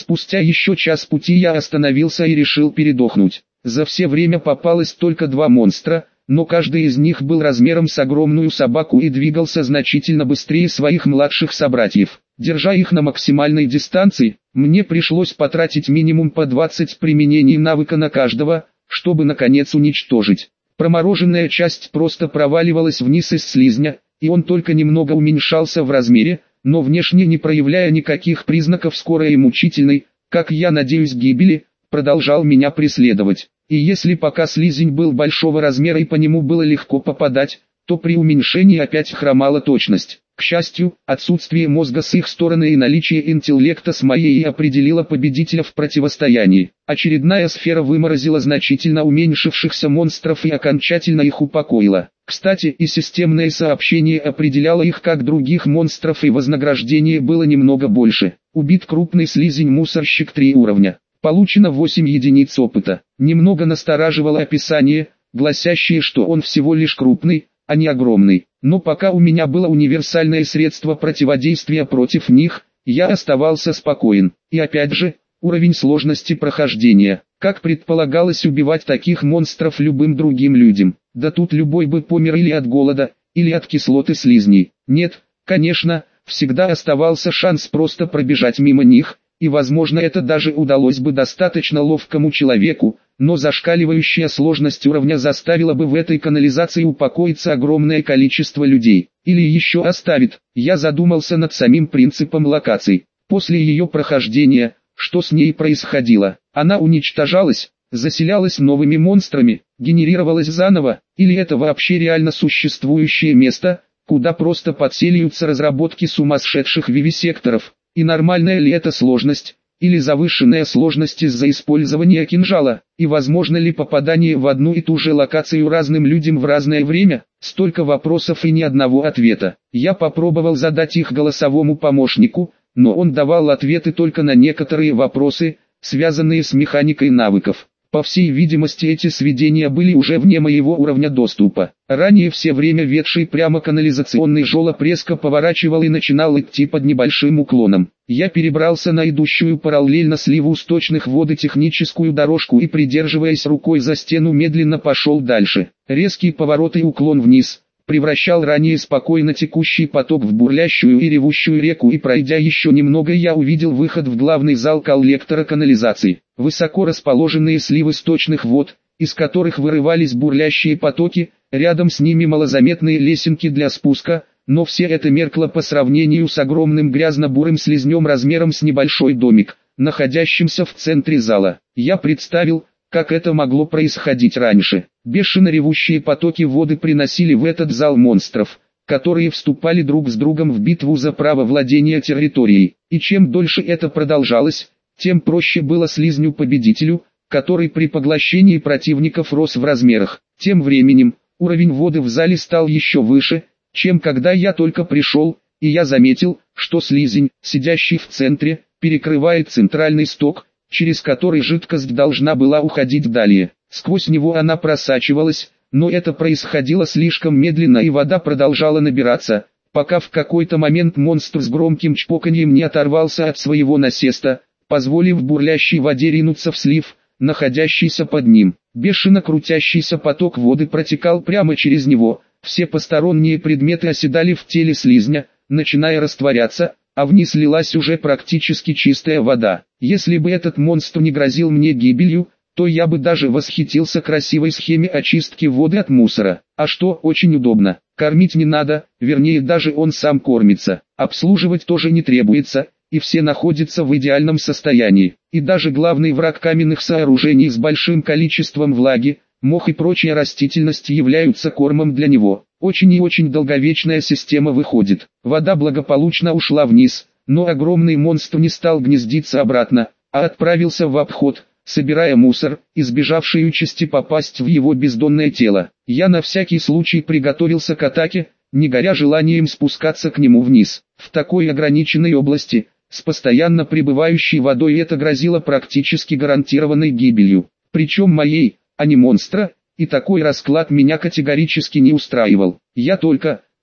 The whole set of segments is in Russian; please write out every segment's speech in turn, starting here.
Спустя еще час пути я остановился и решил передохнуть. За все время попалось только 2 монстра, но каждый из них был размером с огромную собаку и двигался значительно быстрее своих младших собратьев. Держа их на максимальной дистанции, мне пришлось потратить минимум по 20 применений навыка на каждого, чтобы наконец уничтожить. Промороженная часть просто проваливалась вниз из слизня, и он только немного уменьшался в размере, но внешне не проявляя никаких признаков скорой и мучительной, как я надеюсь, гибели, продолжал меня преследовать. И если пока слизень был большого размера и по нему было легко попадать, то при уменьшении опять хромала точность. К счастью, отсутствие мозга с их стороны и наличие интеллекта с моей и определило победителя в противостоянии. Очередная сфера выморозила значительно уменьшившихся монстров и окончательно их упокоила. Кстати, и системное сообщение определяло их как других монстров, и вознаграждение было немного больше. Убит крупный слизень-мусорщик 3 уровня. Получено 8 единиц опыта. Немного настораживало описание, гласящее, что он всего лишь крупный, а не огромный. Но пока у меня было универсальное средство противодействия против них, я оставался спокоен. И опять же, уровень сложности прохождения. Как предполагалось, убивать таких монстров любым другим людям. Да тут любой бы помер или от голода, или от кислоты слизней. Нет, конечно, всегда оставался шанс просто пробежать мимо них, и возможно это даже удалось бы достаточно ловкому человеку, но зашкаливающая сложность уровня заставила бы в этой канализации упокоиться огромное количество людей. Или еще оставит. Я задумался над самим принципом локаций. После ее прохождения, что с ней происходило? Она уничтожалась, заселялась новыми монстрами, генерировалась заново, или это вообще реально существующее место, куда просто подселяются разработки сумасшедших вивисекторов? И нормальная ли это сложность, или завышенная сложность из-за использования кинжала, и возможно ли попадание в одну и ту же локацию разным людям в разное время? Столько вопросов и ни одного ответа. Я попробовал задать их голосовому помощнику, но он давал ответы только на некоторые вопросы, связанные с механикой навыков. По всей видимости, эти сведения были уже вне моего уровня доступа. Ранее все время ведший прямо канализационный желоб резко поворачивал и начинал идти под небольшим уклоном. Я перебрался на идущую параллельно сливу сточных вод и техническую дорожку и, придерживаясь рукой за стену, медленно пошел дальше. Резкий поворот и уклон вниз превращал ранее спокойно текущий поток в бурлящую и ревущую реку, и пройдя еще немного, я увидел выход в главный зал коллектора канализации. Высоко расположенные сливы сточных вод, из которых вырывались бурлящие потоки, рядом с ними малозаметные лесенки для спуска, но все это меркло по сравнению с огромным грязно-бурым слизнем размером с небольшой домик, находящимся в центре зала. Я представил, как это могло происходить раньше. Бешено ревущие потоки воды приносили в этот зал монстров, которые вступали друг с другом в битву за право владения территорией. И чем дольше это продолжалось, тем проще было слизню-победителю, который при поглощении противников рос в размерах. Тем временем, уровень воды в зале стал еще выше, чем когда я только пришел, и я заметил, что слизень, сидящий в центре, перекрывает центральный сток, через который жидкость должна была уходить далее. Сквозь него она просачивалась, но это происходило слишком медленно, и вода продолжала набираться, пока в какой-то момент монстр с громким чпоканьем не оторвался от своего насеста, позволив бурлящей воде ринуться в слив, находящийся под ним. Бешено крутящийся поток воды протекал прямо через него, все посторонние предметы оседали в теле слизня, начиная растворяться, а вниз лилась уже практически чистая вода. Если бы этот монстр не грозил мне гибелью, то я бы даже восхитился красивой схеме очистки воды от мусора. А что, очень удобно. Кормить не надо, вернее даже он сам кормится. Обслуживать тоже не требуется, и все находятся в идеальном состоянии. И даже главный враг каменных сооружений с большим количеством влаги, мох и прочая растительность являются кормом для него. Очень и очень долговечная система выходит. Вода благополучно ушла вниз, но огромный монстр не стал гнездиться обратно, а отправился в обход, собирая мусор, избежавший участи попасть в его бездонное тело. Я на всякий случай приготовился к атаке, не горя желанием спускаться к нему вниз. В такой ограниченной области, с постоянно пребывающей водой, это грозило практически гарантированной гибелью. Причем моей, а не монстра, и такой расклад меня категорически не устраивал. Я только,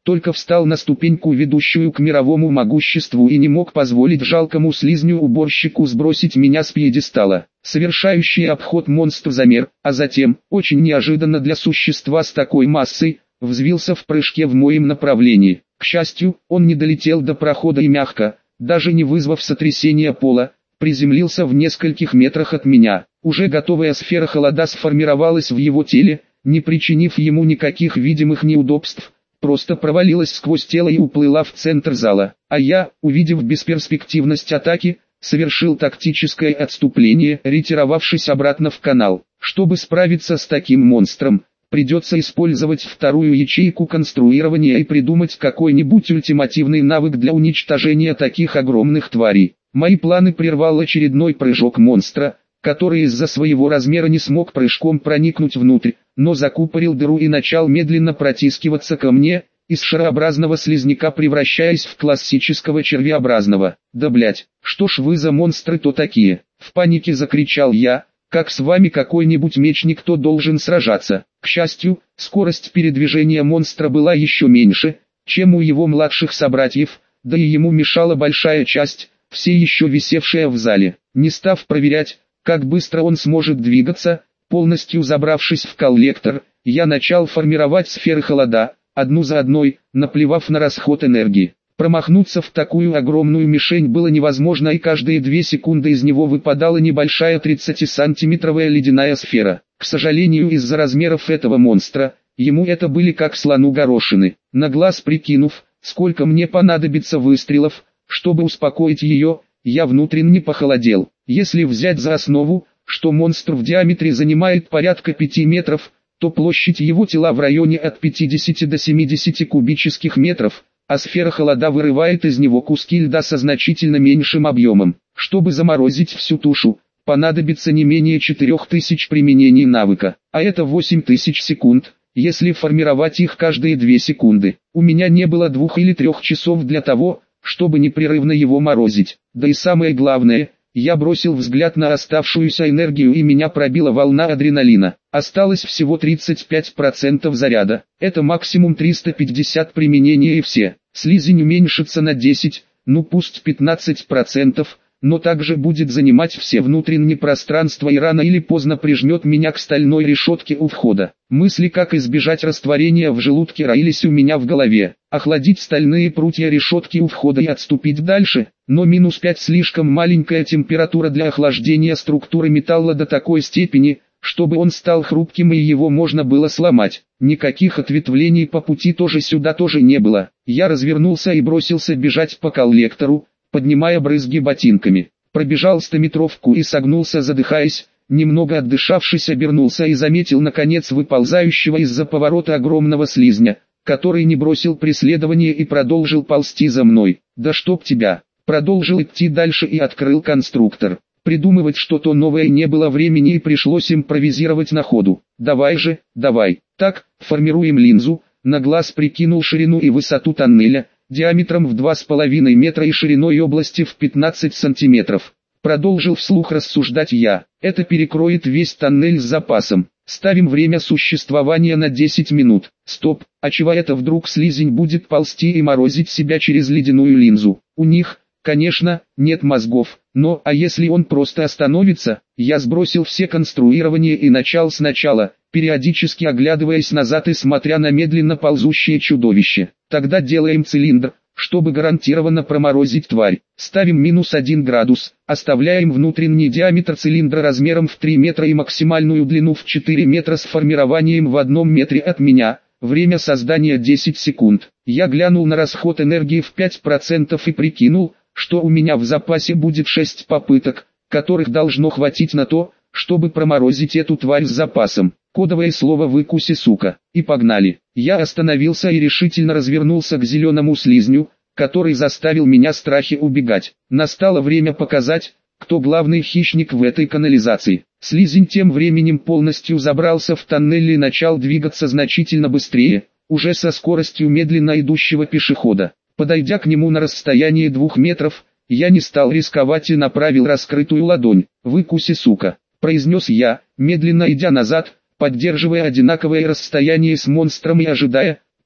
только встал на ступеньку, ведущую к мировому могуществу, и не мог позволить жалкому слизню-уборщику сбросить меня с пьедестала. Совершающий обход монстр замер, а затем, очень неожиданно для существа с такой массой, взвился в прыжке в моем направлении. К счастью, он не долетел до прохода и мягко, даже не вызвав сотрясения пола, приземлился в нескольких метрах от меня. Уже готовая сфера холода сформировалась в его теле, не причинив ему никаких видимых неудобств, просто провалилась сквозь тело и уплыла в центр зала. А я, увидев бесперспективность атаки, совершил тактическое отступление, ретировавшись обратно в канал. Чтобы справиться с таким монстром, придется использовать вторую ячейку конструирования и придумать какой-нибудь ультимативный навык для уничтожения таких огромных тварей. Мои планы прервал очередной прыжок монстра, который из-за своего размера не смог прыжком проникнуть внутрь, но закупорил дыру и начал медленно протискиваться ко мне, из шарообразного слизняка превращаясь в классического червеобразного. «Да блять, что ж вы за монстры-то такие?» — в панике закричал я. «Как с вами какой-нибудь мечник, то должен сражаться». К счастью, скорость передвижения монстра была еще меньше, чем у его младших собратьев, да и ему мешала большая часть, все еще висевшая в зале. Не став проверять, как быстро он сможет двигаться, полностью забравшись в коллектор, я начал формировать сферы холода, одну за одной, наплевав на расход энергии. Промахнуться в такую огромную мишень было невозможно, и каждые 2 секунды из него выпадала небольшая 30-сантиметровая ледяная сфера. К сожалению, из-за размеров этого монстра, ему это были как слону горошины. На глаз прикинув, сколько мне понадобится выстрелов, чтобы успокоить ее, я внутренне похолодел. Если взять за основу, что монстр в диаметре занимает порядка 5 метров, то площадь его тела в районе от 50 до 70 кубических метров, а сфера холода вырывает из него куски льда со значительно меньшим объемом. Чтобы заморозить всю тушу, понадобится не менее 4000 применений навыка, а это 8000 секунд, если формировать их каждые 2 секунды. У меня не было 2 или 3 часов для того, чтобы непрерывно его морозить. Да и самое главное, я бросил взгляд на оставшуюся энергию, и меня пробила волна адреналина. Осталось всего 35% заряда. Это максимум 350 применений, и все. Слизень уменьшится на 10, ну пусть 15%, но также будет занимать все внутреннее пространство и рано или поздно прижмет меня к стальной решетке у входа. Мысли, как избежать растворения в желудке, роились у меня в голове. Охладить стальные прутья решетки у входа и отступить дальше, но -5 слишком маленькая температура для охлаждения структуры металла до такой степени, чтобы он стал хрупким и его можно было сломать. Никаких ответвлений по пути сюда тоже не было. Я развернулся и бросился бежать по коллектору, поднимая брызги ботинками. Пробежал 100-метровку и согнулся, задыхаясь, немного отдышавшись, обернулся и заметил наконец выползающего из-за поворота огромного слизня, который не бросил преследование и продолжил ползти за мной. «Да чтоб тебя!» Продолжил идти дальше и открыл конструктор. Придумывать что-то новое не было времени и пришлось импровизировать на ходу. «Давай же, давай!» Так, формируем линзу. На глаз прикинул ширину и высоту тоннеля, диаметром в 2,5 метра и шириной области в 15 сантиметров. Продолжил вслух рассуждать я. Это перекроет весь тоннель с запасом. Ставим время существования на 10 минут. Стоп, а чего это вдруг слизень будет ползти и морозить себя через ледяную линзу? У них, конечно, нет мозгов, но а если он просто остановится? Я сбросил все конструирования и начал сначала, периодически оглядываясь назад и смотря на медленно ползущее чудовище. Тогда делаем цилиндр, чтобы гарантированно проморозить тварь. Ставим -1 градус, оставляем внутренний диаметр цилиндра размером в 3 метра и максимальную длину в 4 метра с формированием в 1 метре от меня. Время создания 10 секунд. Я глянул на расход энергии в 5% и прикинул, что у меня в запасе будет 6 попыток, которых должно хватить на то, чтобы проморозить эту тварь с запасом. Кодовое слово «выкуси, сука». И погнали. Я остановился и решительно развернулся к зеленому слизню, который заставил меня страхи убегать. Настало время показать, кто главный хищник в этой канализации. Слизень тем временем полностью забрался в тоннель и начал двигаться значительно быстрее, уже со скоростью медленно идущего пешехода. Подойдя к нему на расстояние 2 метров, я не стал рисковать и направил раскрытую ладонь. «Выкуси, сука», произнес я, медленно идя назад, поддерживая одинаковое расстояние с монстром и ожидая,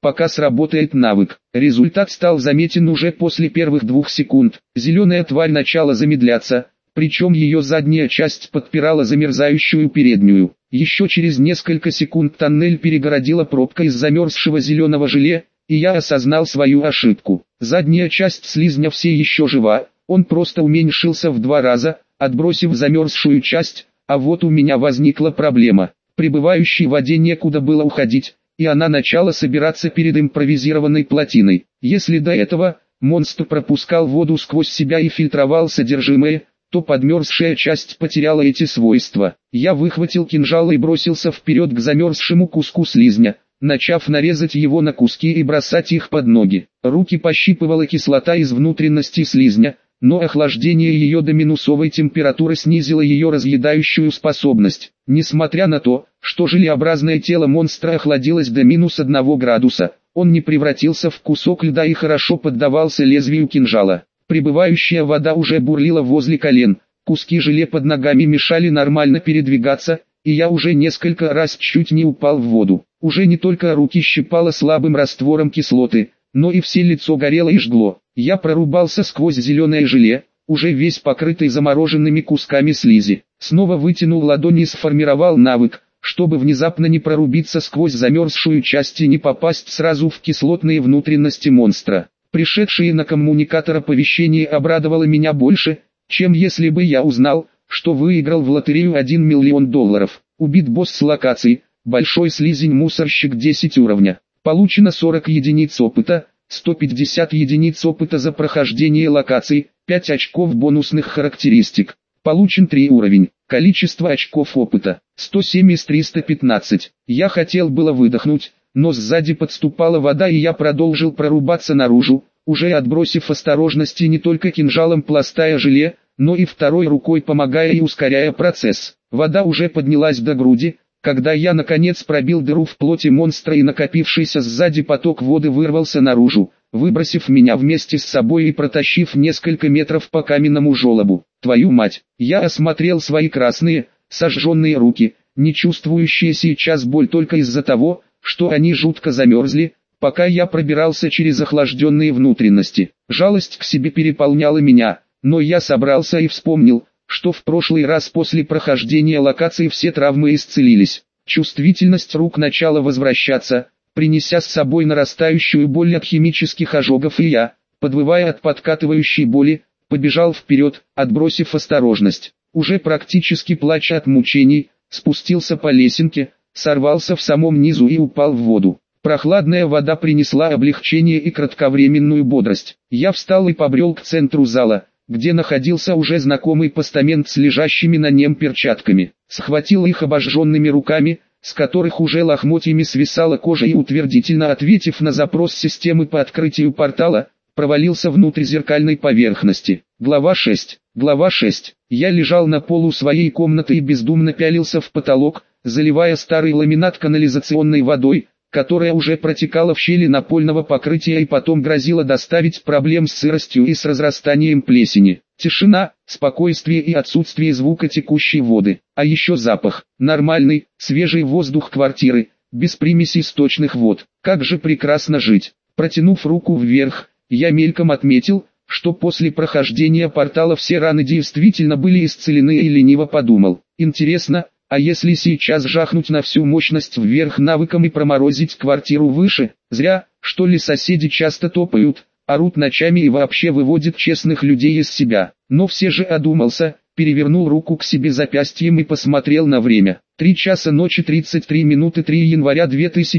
пока сработает навык. Результат стал заметен уже после первых 2 секунд. Зеленая тварь начала замедляться, причем ее задняя часть подпирала замерзающую переднюю. Еще через несколько секунд тоннель перегородила пробка из замерзшего зеленого желе, и я осознал свою ошибку. Задняя часть слизня все еще жива, он просто уменьшился в 2 раза, отбросив замерзшую часть, а вот у меня возникла проблема. Прибывающей воде некуда было уходить, и она начала собираться перед импровизированной плотиной. Если до этого монстр пропускал воду сквозь себя и фильтровал содержимое, то подмерзшая часть потеряла эти свойства. Я выхватил кинжал и бросился вперед к замерзшему куску слизня, начав нарезать его на куски и бросать их под ноги. Руки пощипывала кислота из внутренности слизня, но охлаждение ее до минусовой температуры снизило ее разъедающую способность. Несмотря на то, что желеобразное тело монстра охладилось до -1 градуса, он не превратился в кусок льда и хорошо поддавался лезвию кинжала. Прибывающая вода уже бурлила возле колен, куски желе под ногами мешали нормально передвигаться, и я уже несколько раз чуть не упал в воду. Уже не только руки щипало слабым раствором кислоты, но и все лицо горело и жгло. Я прорубался сквозь зеленое желе, уже весь покрытый замороженными кусками слизи. Снова вытянул ладони и сформировал навык, чтобы внезапно не прорубиться сквозь замерзшую часть и не попасть сразу в кислотные внутренности монстра. Пришедшее на коммуникатор оповещение обрадовало меня больше, чем если бы я узнал, что выиграл в лотерею $1 миллион. Убит босс с локации, большой слизень-мусорщик 10 уровня. Получено 40 единиц опыта, 150 единиц опыта за прохождение локаций, 5 очков бонусных характеристик. Получен 3 уровень. Количество очков опыта 107 из 315. Я хотел было выдохнуть, но сзади подступала вода, и я продолжил прорубаться наружу, уже отбросив осторожности не только кинжалом пластая желе, но и второй рукой помогая и ускоряя процесс. Вода уже поднялась до груди, когда я наконец пробил дыру в плоти монстра, и накопившийся сзади поток воды вырвался наружу, выбросив меня вместе с собой и протащив несколько метров по каменному желобу. Твою мать! Я осмотрел свои красные, сожженные руки, не чувствующие сейчас боль только из-за того, что они жутко замерзли, пока я пробирался через охлажденные внутренности. Жалость к себе переполняла меня, но я собрался и вспомнил, что в прошлый раз после прохождения локации все травмы исцелились. Чувствительность рук начала возвращаться, принеся с собой нарастающую боль от химических ожогов, и я, подвывая от подкатывающей боли, побежал вперед, отбросив осторожность. Уже практически плача от мучений, спустился по лесенке, сорвался в самом низу и упал в воду. Прохладная вода принесла облегчение и кратковременную бодрость. Я встал и побрел к центру зала, где находился уже знакомый постамент с лежащими на нем перчатками. Схватил их обожженными руками, с которых уже лохмотьями свисала кожа, и, утвердительно ответив на запрос системы по открытию портала, провалился внутрь зеркальной поверхности. Глава 6. Глава 6. Я лежал на полу своей комнаты и бездумно пялился в потолок, заливая старый ламинат канализационной водой, которая уже протекала в щели напольного покрытия и потом грозила доставить проблем с сыростью и с разрастанием плесени. Тишина, спокойствие и отсутствие звука текущей воды. А еще запах. Нормальный, свежий воздух квартиры, без примесей сточных вод. Как же прекрасно жить. Протянув руку вверх, я мельком отметил, что после прохождения портала все раны действительно были исцелены, и лениво подумал: интересно, а если сейчас жахнуть на всю мощность вверх навыком и проморозить квартиру выше? Зря, что ли, соседи часто топают, орут ночами и вообще выводят честных людей из себя. Но все же одумался, перевернул руку к себе запястьем и посмотрел на время. 3 часа ночи 33 минуты 3 января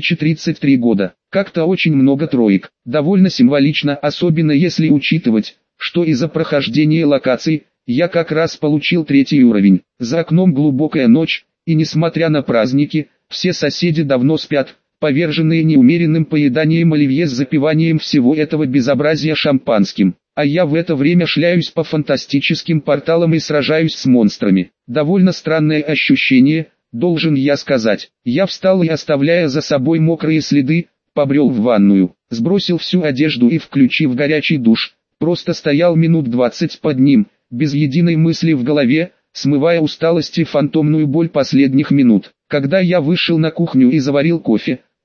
2033 года. Как-то очень много троек. Довольно символично, особенно если учитывать, что из-за прохождения локаций я как раз получил 3 уровень. За окном глубокая ночь, и несмотря на праздники, все соседи давно спят, поверженные неумеренным поеданием оливье с запиванием всего этого безобразия шампанским. А я в это время шляюсь по фантастическим порталам и сражаюсь с монстрами. Довольно странное ощущение, должен я сказать. Я встал и, оставляя за собой мокрые следы, побрел в ванную, сбросил всю одежду и, включив горячий душ, просто стоял минут 20 под ним, без единой мысли в голове, смывая усталость и фантомную боль последних минут. Когда я вышел на кухню и заварил кофе,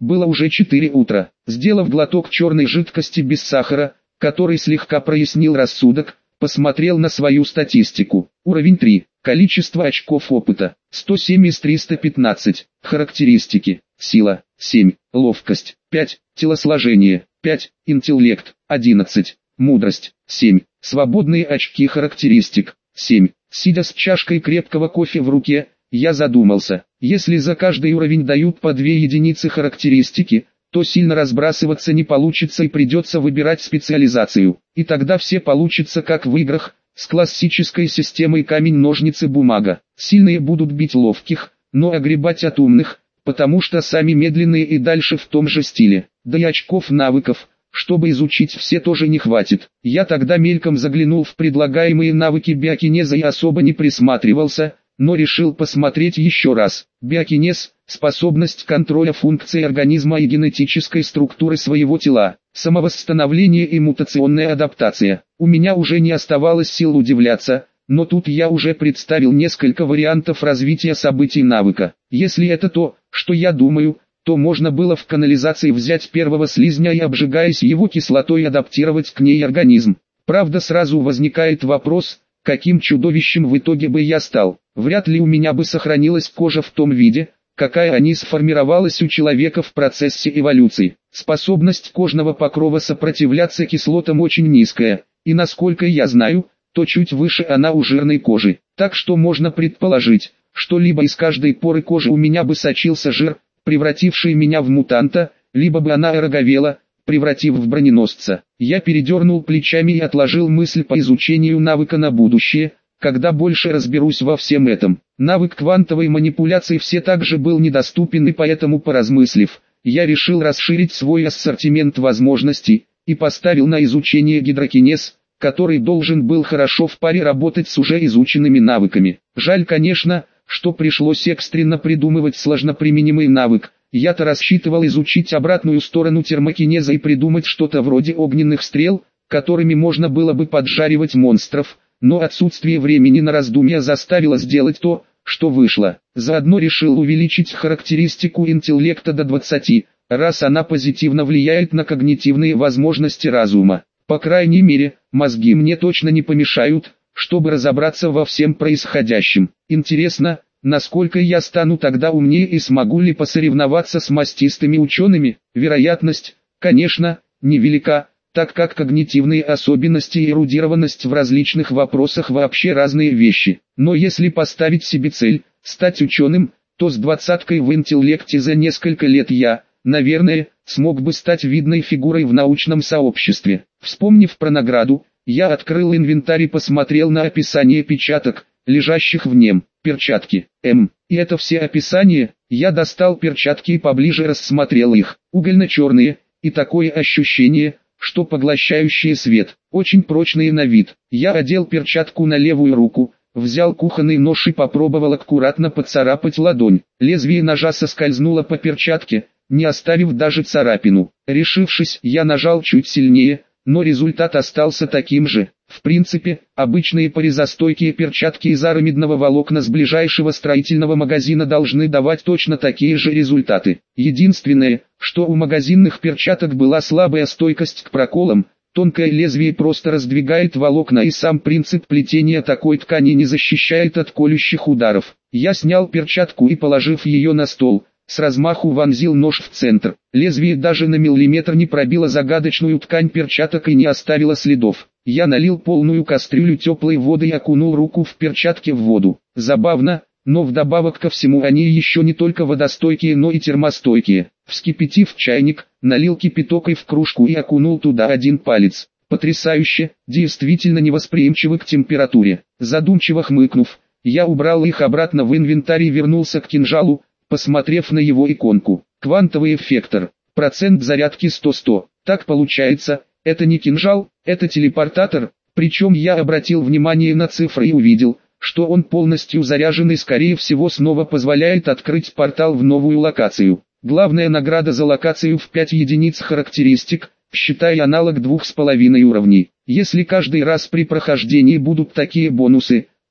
Было уже 4 утра. Сделав глоток черной жидкости без сахара, который слегка прояснил рассудок, посмотрел на свою статистику. Уровень 3. Количество очков опыта. 107 из 315. Характеристики. Сила. 7. Ловкость. 5. Телосложение. 5. Интеллект. 11. Мудрость. 7. Свободные очки характеристик. 7. Сидя с чашкой крепкого кофе в руке, я задумался. Если за каждый уровень дают по 2 единицы характеристики, то сильно разбрасываться не получится и придется выбирать специализацию. И тогда все получится как в играх, с классической системой камень-ножницы-бумага. Сильные будут бить ловких, но огребать от умных, потому что сами медленные и дальше в том же стиле. Да и очков навыков, чтобы изучить все, тоже не хватит. Я тогда мельком заглянул в предлагаемые навыки биокинеза и особо не присматривался, но решил посмотреть еще раз. Биокинез – способность контроля функций организма и генетической структуры своего тела, самовосстановление и мутационная адаптация. У меня уже не оставалось сил удивляться, но тут я уже представил несколько вариантов развития событий навыка. Если это то, что я думаю, то можно было в канализации взять первого слизня и, обжигаясь его кислотой, адаптировать к ней организм. Правда, сразу возникает вопрос, каким чудовищем в итоге бы я стал. Вряд ли у меня бы сохранилась кожа в том виде, какая они сформировалась у человека в процессе эволюции. Способность кожного покрова сопротивляться кислотам очень низкая, и насколько я знаю, то чуть выше она у жирной кожи. Так что можно предположить, что либо из каждой поры кожи у меня бы сочился жир, превративший меня в мутанта, либо бы она ороговела, превратив в броненосца. Я передернул плечами и отложил мысль по изучению навыка на будущее, когда больше разберусь во всем этом. Навык квантовой манипуляции все также был недоступен, и поэтому, поразмыслив, я решил расширить свой ассортимент возможностей, и поставил на изучение гидрокинез, который должен был хорошо в паре работать с уже изученными навыками. Жаль, конечно, что пришлось экстренно придумывать сложноприменимый навык. Я-то рассчитывал изучить обратную сторону термокинеза и придумать что-то вроде огненных стрел, которыми можно было бы поджаривать монстров, но отсутствие времени на раздумья заставило сделать то, что вышло. Заодно решил увеличить характеристику интеллекта до 20, раз она позитивно влияет на когнитивные возможности разума. По крайней мере, мозги мне точно не помешают, чтобы разобраться во всем происходящем. Интересно, насколько я стану тогда умнее и смогу ли посоревноваться с мастистыми учеными? Вероятность, конечно, невелика, так как когнитивные особенности и эрудированность в различных вопросах вообще разные вещи. Но если поставить себе цель – стать ученым, то с 20-кой в интеллекте за несколько лет я, наверное, смог бы стать видной фигурой в научном сообществе. Вспомнив про награду, я открыл инвентарь и посмотрел на описание печаток, лежащих в нем. Перчатки. И это все описания. Я достал перчатки и поближе рассмотрел их. Угольно-черные, и такое ощущение, что поглощающие свет, очень прочные на вид. Я одел перчатку на левую руку, взял кухонный нож и попробовал аккуратно поцарапать ладонь. Лезвие ножа соскользнуло по перчатке, не оставив даже царапину. Решившись, я нажал чуть сильнее, но результат остался таким же. В принципе, обычные порезостойкие перчатки из арамидного волокна с ближайшего строительного магазина должны давать точно такие же результаты. Единственное, что у магазинных перчаток была слабая стойкость к проколам, тонкое лезвие просто раздвигает волокна, и сам принцип плетения такой ткани не защищает от колющих ударов. Я снял перчатку и, положив ее на стол, с размаху вонзил нож в центр. Лезвие даже на миллиметр не пробило загадочную ткань перчаток и не оставило следов. Я налил полную кастрюлю теплой воды и окунул руку в перчатки в воду. Забавно, но вдобавок ко всему они еще не только водостойкие, но и термостойкие. Вскипятив чайник, налил кипяток и в кружку и окунул туда один палец. Потрясающе, действительно невосприимчивы к температуре. Задумчиво хмыкнув, я убрал их обратно в инвентарь и вернулся к кинжалу, посмотрев на его иконку. Квантовый эффектор. Процент зарядки 100-100. Так получается, это не кинжал, это телепортатор. Причем я обратил внимание на цифры и увидел, что он полностью заряжен и скорее всего снова позволяет открыть портал в новую локацию. Главная награда за локацию в 5 единиц характеристик, считай аналог 2,5 уровней. Если каждый раз при прохождении будут такие бонусы,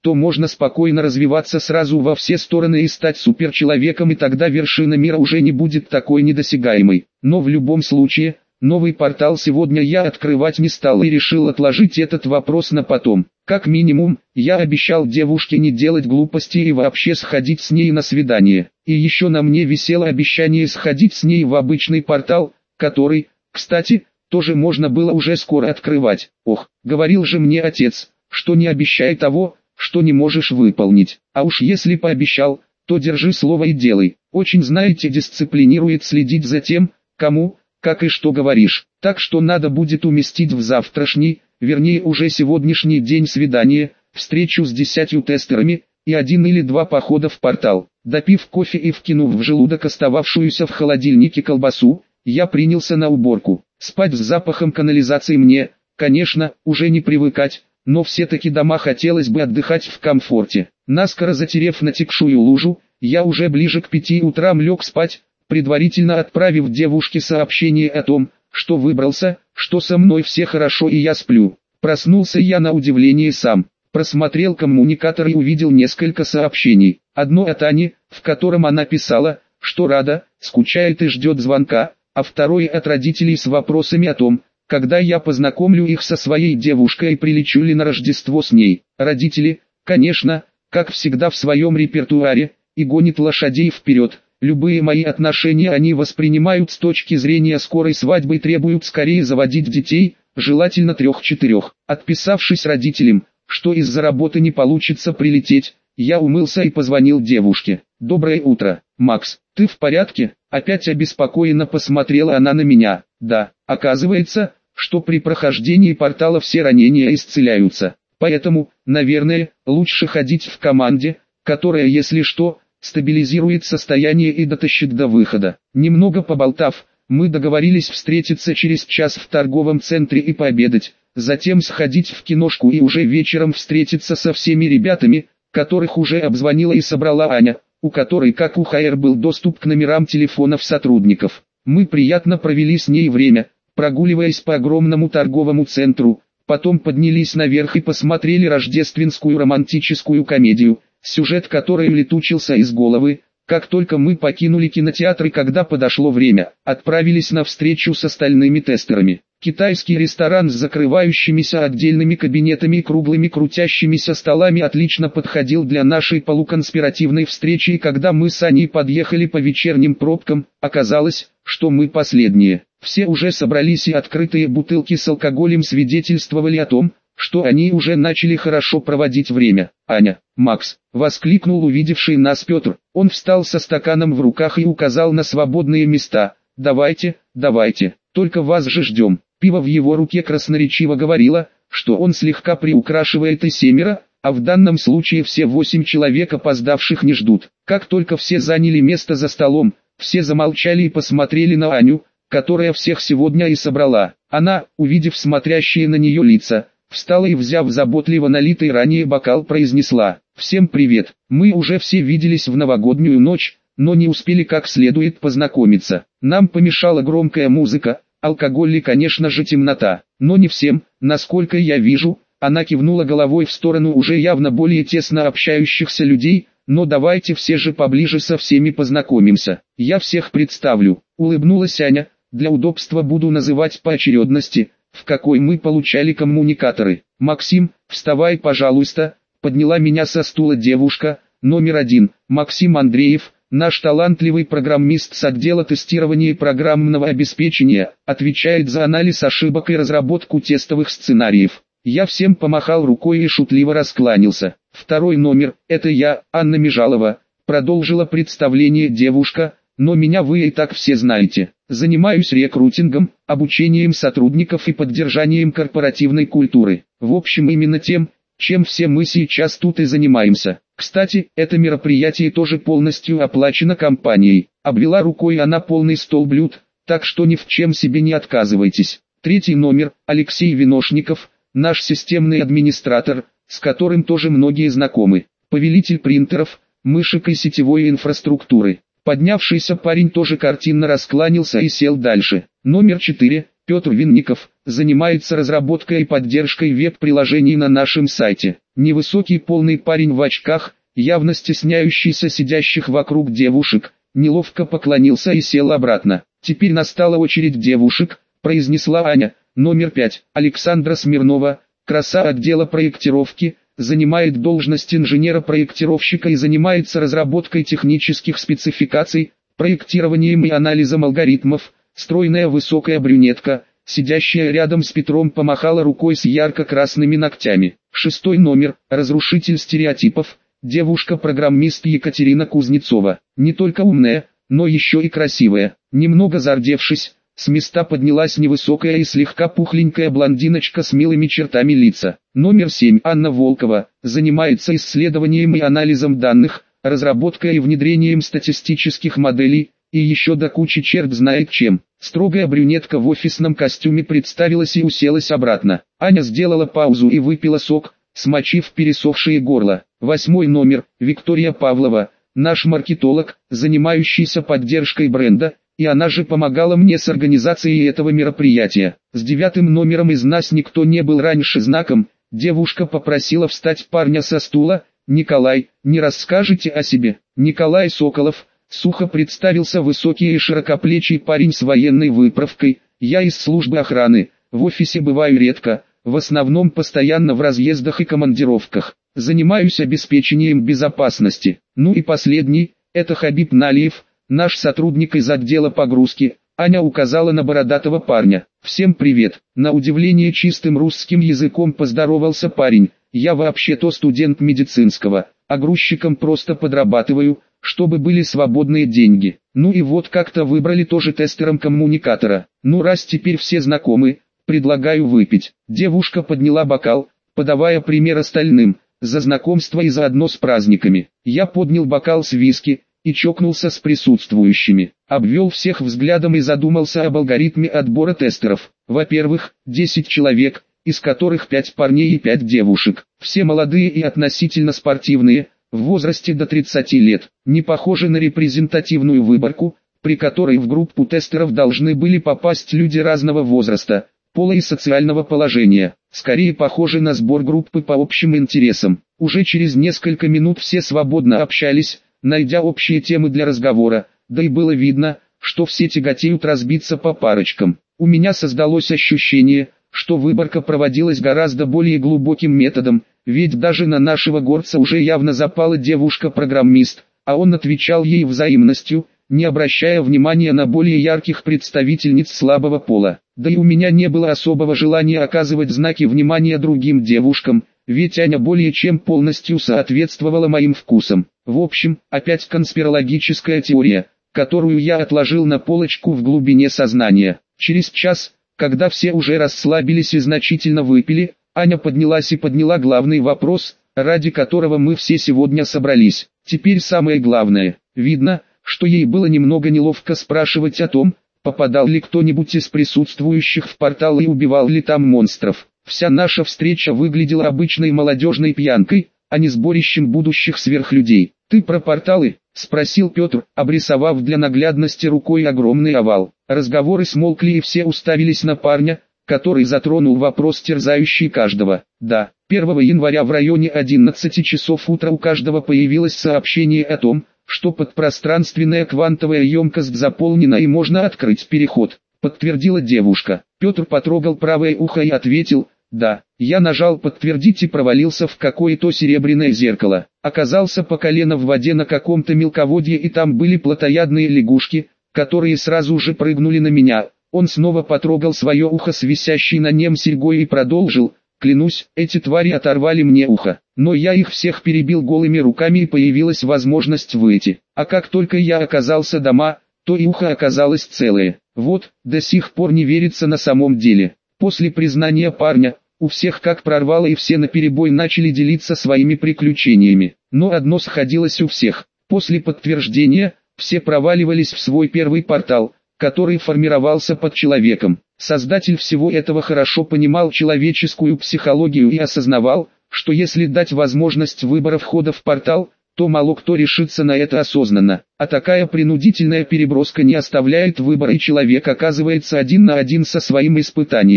то можно спокойно развиваться сразу во все стороны и стать суперчеловеком, и тогда вершина мира уже не будет такой недосягаемой. Но в любом случае, новый портал сегодня я открывать не стал и решил отложить этот вопрос на потом. Как минимум, я обещал девушке не делать глупостей и вообще сходить с ней на свидание. И еще на мне висело обещание сходить с ней в обычный портал, который, кстати, тоже можно было уже скоро открывать. Ох, говорил же мне отец, что не обещай того, что не можешь выполнить. А уж если пообещал, то держи слово и делай. Очень, знаете, дисциплинирует следить за тем, кому, как и что говоришь. Так что надо будет уместить в завтрашний, вернее уже сегодняшний день свидание, встречу с 10 тестерами и 1 или 2 похода в портал. Допив кофе и вкинув в желудок остававшуюся в холодильнике колбасу, я принялся на уборку. Спать с запахом канализации мне, конечно, уже не привыкать, но все-таки дома хотелось бы отдыхать в комфорте. Наскоро затерев натекшую лужу, я уже ближе к 5 утра лег спать, предварительно отправив девушке сообщение о том, что выбрался, что со мной все хорошо и я сплю. Проснулся я на удивление сам. Просмотрел коммуникатор и увидел несколько сообщений. Одно от Ани, в котором она писала, что рада, скучает и ждет звонка, а второе от родителей с вопросами о том, когда я познакомлю их со своей девушкой и прилечу ли на Рождество с ней. Родители, конечно, как всегда в своем репертуаре, и гонят лошадей вперед. Любые мои отношения они воспринимают с точки зрения скорой свадьбы и требуют скорее заводить детей, желательно 3-4. Отписавшись родителям, что из-за работы не получится прилететь, я умылся и позвонил девушке. «Доброе утро, Макс, ты в порядке?» Опять обеспокоенно посмотрела она на меня. «Да, оказывается, что при прохождении портала все ранения исцеляются. Поэтому, наверное, лучше ходить в команде, которая, если что, стабилизирует состояние и дотащит до выхода». Немного поболтав, мы договорились встретиться через час в торговом центре и пообедать, затем сходить в киношку и уже вечером встретиться со всеми ребятами, которых уже обзвонила и собрала Аня, у которой как у HR был доступ к номерам телефонов сотрудников. Мы приятно провели с ней время, прогуливаясь по огромному торговому центру, потом поднялись наверх и посмотрели рождественскую романтическую комедию, сюжет которой улетучился из головы. Как только мы покинули кинотеатр и когда подошло время, отправились на встречу с остальными тестерами. Китайский ресторан с закрывающимися отдельными кабинетами и круглыми крутящимися столами отлично подходил для нашей полуконспиративной встречи, и когда мы с Аней подъехали по вечерним пробкам, оказалось, что мы последние. Все уже собрались и открытые бутылки с алкоголем свидетельствовали о том, что они уже начали хорошо проводить время. «Аня, Макс!» — воскликнул увидевший нас Петр. Он встал со стаканом в руках и указал на свободные места. «Давайте, давайте, только вас же ждем». Пиво в его руке красноречиво говорило, что он слегка приукрашивает и 7, а в данном случае все 8 человек опоздавших не ждут. Как только все заняли место за столом, все замолчали и посмотрели на Аню, которая всех сегодня и собрала. Она, увидев смотрящие на нее лица, встала и, взяв заботливо налитый ранее бокал, произнесла: «Всем привет, мы уже все виделись в новогоднюю ночь, но не успели как следует познакомиться. Нам помешала громкая музыка, алкоголь и, конечно же, темнота. Но не всем, насколько я вижу». Она кивнула головой в сторону уже явно более тесно общающихся людей. «Но давайте все же поближе со всеми познакомимся. Я всех представлю», — улыбнулась Аня. «Для удобства буду называть по очередности, в какой мы получали коммуникаторы. Максим, вставай, пожалуйста», — подняла меня со стула девушка. «Номер 1, Максим Андреев, наш талантливый программист с отдела тестирования программного обеспечения, отвечает за анализ ошибок и разработку тестовых сценариев». Я всем помахал рукой и шутливо раскланялся. «Второй номер, это я, Анна Межалова», — продолжила представление девушка, «но меня вы и так все знаете. Занимаюсь рекрутингом, обучением сотрудников и поддержанием корпоративной культуры. В общем, именно тем, чем все мы сейчас тут и занимаемся. Кстати, это мероприятие тоже полностью оплачено компанией». Обвела рукой она полный стол блюд, «так что ни в чем себе не отказывайтесь». Третий номер, Алексей Виношников, наш системный администратор, с которым тоже многие знакомы, повелитель принтеров, мышек и сетевой инфраструктуры. Поднявшийся парень тоже картинно раскланялся и сел дальше. Номер 4, Петр Винников, занимается разработкой и поддержкой веб-приложений на нашем сайте. Невысокий полный парень в очках, явно стесняющийся сидящих вокруг девушек, неловко поклонился и сел обратно. «Теперь настала очередь девушек», — произнесла Аня. «Номер 5. Александра Смирнова, краса отдела проектировки, занимает должность инженера-проектировщика и занимается разработкой технических спецификаций, проектированием и анализом алгоритмов». Стройная высокая брюнетка, сидящая рядом с Петром, помахала рукой с ярко-красными ногтями. 6 номер. Разрушитель стереотипов. Девушка-программист Екатерина Кузнецова. Не только умная, но еще и красивая. Немного зардевшись, с места поднялась невысокая и слегка пухленькая блондиночка с милыми чертами лица. Номер 7. Анна Волкова. Занимается исследованием и анализом данных, разработкой и внедрением статистических моделей, и еще до кучи черт знает чем. Строгая брюнетка в офисном костюме представилась и уселась обратно. Аня сделала паузу и выпила сок, смочив пересохшее горло. 8 номер. Виктория Павлова, наш маркетолог, занимающийся поддержкой бренда, и она же помогала мне с организацией этого мероприятия. С 9 номером из нас никто не был раньше знаком. Девушка попросила встать парня со стула. «Николай, не расскажете о себе?» «Николай Соколов», сухо представился высокий и широкоплечий парень с военной выправкой. «Я из службы охраны, в офисе бываю редко, в основном постоянно в разъездах и командировках. Занимаюсь обеспечением безопасности». Ну и последний, это Хабиб Налиев, наш сотрудник из отдела погрузки. Аня указала на бородатого парня. «Всем привет». На удивление чистым русским языком поздоровался парень. «Я вообще-то студент медицинского, а грузчиком просто подрабатываю, чтобы были свободные деньги. Ну и вот как-то выбрали тоже тестером коммуникатора. Ну раз теперь все знакомы, предлагаю выпить». Девушка подняла бокал, подавая пример остальным, за знакомство и заодно с праздниками. Я поднял бокал с виски и чокнулся с присутствующими. Обвел всех взглядом и задумался об алгоритме отбора тестеров. Во-первых, 10 человек, из которых 5 парней и 5 девушек. Все молодые и относительно спортивные, в возрасте до 30 лет. Не похоже на репрезентативную выборку, при которой в группу тестеров должны были попасть люди разного возраста, пола и социального положения. Скорее похоже на сбор группы по общим интересам. Уже через несколько минут все свободно общались, найдя общие темы для разговора, да и было видно, что все тяготеют разбиться по парочкам. У меня создалось ощущение, что выборка проводилась гораздо более глубоким методом, ведь даже на нашего горца уже явно запала девушка-программист, а он отвечал ей взаимностью, не обращая внимания на более ярких представительниц слабого пола. Да и у меня не было особого желания оказывать знаки внимания другим девушкам, ведь Аня более чем полностью соответствовала моим вкусам. В общем, опять конспирологическая теория, которую я отложил на полочку в глубине сознания. Через час, когда все уже расслабились и значительно выпили, Аня поднялась и подняла главный вопрос, ради которого мы все сегодня собрались. Теперь самое главное. Видно, что ей было немного неловко спрашивать о том, попадал ли кто-нибудь из присутствующих в портал и убивал ли там монстров. Вся наша встреча выглядела обычной молодежной пьянкой, а не сборищем будущих сверхлюдей. «Ты про порталы?» — спросил Петр, обрисовав для наглядности рукой огромный овал. Разговоры смолкли и все уставились на парня, который затронул вопрос, терзающий каждого. Да, 1 января в районе 11 часов утра у каждого появилось сообщение о том, что подпространственная квантовая емкость заполнена и можно открыть переход, подтвердила девушка. Петр потрогал правое ухо и ответил: «Да». Я нажал «подтвердить» и провалился в какое-то серебряное зеркало. Оказался по колено в воде на каком-то мелководье, и там были плотоядные лягушки, которые сразу же прыгнули на меня. Он снова потрогал свое ухо с висящей на нем серьгой и продолжил: «Клянусь, эти твари оторвали мне ухо, но я их всех перебил голыми руками и появилась возможность выйти. А как только я оказался дома, то и ухо оказалось целое. Вот, до сих пор не верится на самом деле». После признания парня, у всех как прорвало и все наперебой начали делиться своими приключениями. Но одно сходилось у всех: после подтверждения, все проваливались в свой первый портал, который формировался под человеком. Создатель всего этого хорошо понимал человеческую психологию и осознавал, что если дать возможность выбора входа в портал, то мало кто решится на это осознанно. А такая принудительная переброска не оставляет выбора, и человек оказывается один на один со своим испытанием. К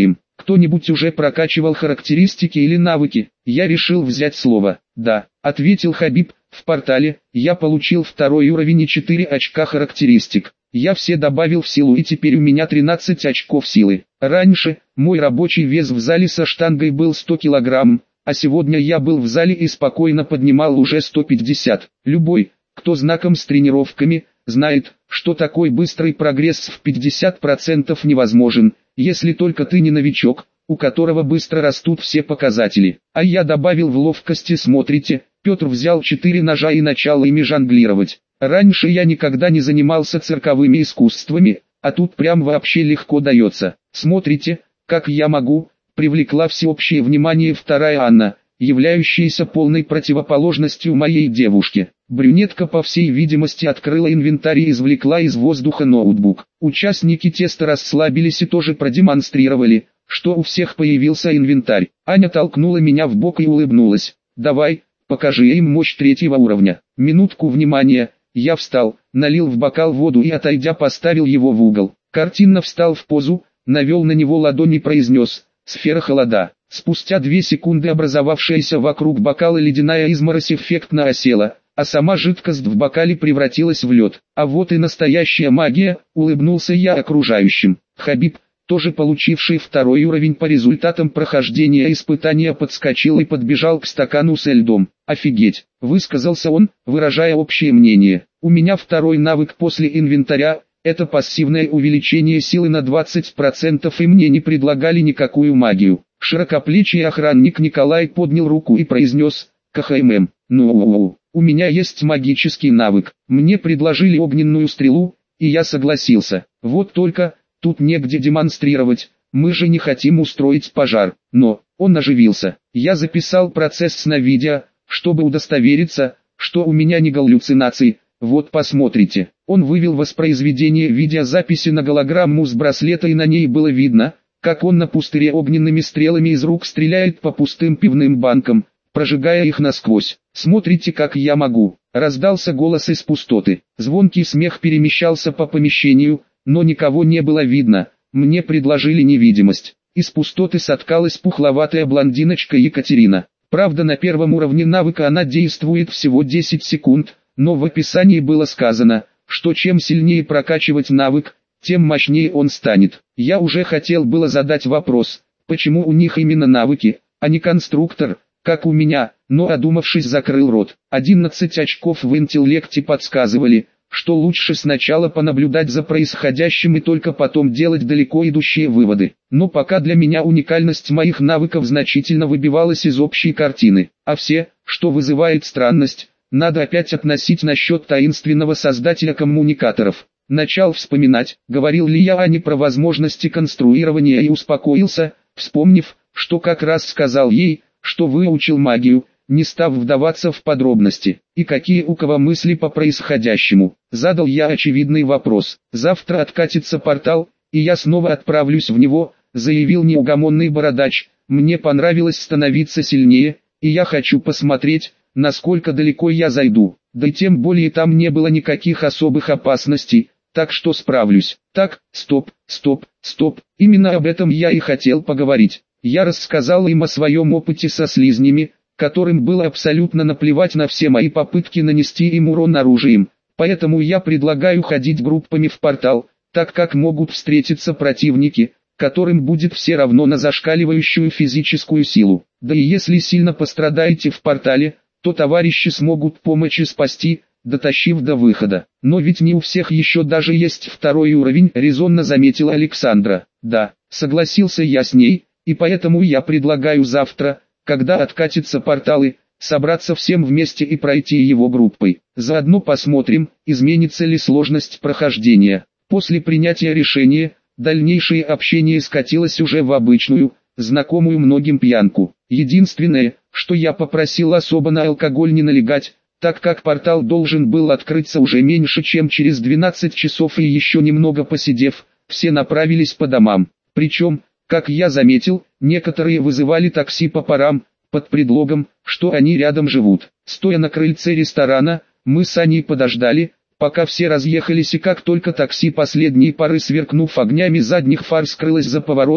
Кто-нибудь уже прокачивал характеристики или навыки? Я решил взять слово. Да, ответил Хабиб, в портале я получил 2-й уровень и 4 очка характеристик. Я все добавил в силу и теперь у меня 13 очков силы. Раньше, мой рабочий вес в зале со штангой был 100 килограмм, а сегодня я был в зале и спокойно поднимал уже 150. Любой, кто знаком с тренировками, знает, что такой быстрый прогресс в 50% невозможен, если только ты не новичок, у которого быстро растут все показатели. А я добавил в ловкости, смотрите, Петр взял 4 ножа и начал ими жонглировать. Раньше я никогда не занимался цирковыми искусствами, а тут прям вообще легко дается. Смотрите, как я могу, привлекла всеобщее внимание вторая Анна, являющаяся полной противоположностью моей девушке. Брюнетка по всей видимости открыла инвентарь и извлекла из воздуха ноутбук. Участники теста расслабились и тоже продемонстрировали, что у всех появился инвентарь. Аня толкнула меня в бок и улыбнулась. «Давай, покажи им мощь 3-го уровня». Минутку внимания. Я встал, налил в бокал воду и отойдя поставил его в угол. Картинно встал в позу, навел на него ладонь и произнес «Сфера холода». Спустя 2 секунды образовавшаяся вокруг бокала ледяная изморозь эффектно осела, а сама жидкость в бокале превратилась в лед. А вот и настоящая магия, улыбнулся я окружающим. Хабиб, тоже получивший 2-й уровень по результатам прохождения испытания, подскочил и подбежал к стакану со льдом. «Офигеть!» – высказался он, выражая общее мнение. «У меня 2-й навык после инвентаря – это пассивное увеличение силы на 20%, и мне не предлагали никакую магию». Широкоплечий охранник Николай поднял руку и произнес «КХММ». «Ну, у меня есть магический навык. Мне предложили огненную стрелу, и я согласился. Вот только, тут негде демонстрировать, мы же не хотим устроить пожар». Но, он оживился. Я записал процесс на видео, чтобы удостовериться, что у меня не галлюцинации. Вот посмотрите. Он вывел воспроизведение видеозаписи на голограмму с браслета, и на ней было видно, как он на пустыре огненными стрелами из рук стреляет по пустым пивным банкам, прожигая их насквозь. «Смотрите, как я могу!» Раздался голос из пустоты. Звонкий смех перемещался по помещению, но никого не было видно. Мне предложили невидимость. Из пустоты соткалась пухловатая блондиночка Екатерина. Правда, на 1-м уровне навыка она действует всего 10 секунд, но в описании было сказано, что чем сильнее прокачивать навык, тем мощнее он станет. Я уже хотел было задать вопрос, почему у них именно навыки, а не конструктор, как у меня, но одумавшись закрыл рот. 11 очков в интеллекте подсказывали, что лучше сначала понаблюдать за происходящим и только потом делать далеко идущие выводы. Но пока для меня уникальность моих навыков значительно выбивалась из общей картины, а все, что вызывает странность, надо опять относить насчет таинственного создателя коммуникаторов. Начал вспоминать, говорил ли я Ане про возможности конструирования, и успокоился, вспомнив, что как раз сказал ей, что выучил магию, не став вдаваться в подробности. «И какие у кого мысли по происходящему?» Задал я очевидный вопрос. «Завтра откатится портал, и я снова отправлюсь в него», заявил неугомонный бородач. «Мне понравилось становиться сильнее, и я хочу посмотреть, насколько далеко я зайду. Да и тем более там не было никаких особых опасностей, так что справлюсь». Так, стоп, именно об этом я и хотел поговорить. Я рассказал им о своем опыте со слизнями, которым было абсолютно наплевать на все мои попытки нанести им урон оружием. Поэтому я предлагаю ходить группами в портал, так как могут встретиться противники, которым будет все равно на зашкаливающую физическую силу. Да и если сильно пострадаете в портале, то товарищи смогут помочь и спасти, дотащив до выхода. «Но ведь не у всех еще даже есть 2-й уровень», резонно заметила Александра. «Да», согласился я с ней, и поэтому я предлагаю завтра, когда откатятся порталы, собраться всем вместе и пройти его группой. Заодно посмотрим, изменится ли сложность прохождения. После принятия решения, дальнейшее общение скатилось уже в обычную, знакомую многим пьянку. Единственное, что я попросил особо на алкоголь не налегать, так как портал должен был открыться уже меньше чем через 12 часов, и еще немного посидев, все направились по домам. Причем, как я заметил, некоторые вызывали такси по парам, под предлогом, что они рядом живут. Стоя на крыльце ресторана, мы с Аней подождали, пока все разъехались, и как только такси последней пары, сверкнув огнями задних фар, скрылось за поворотом,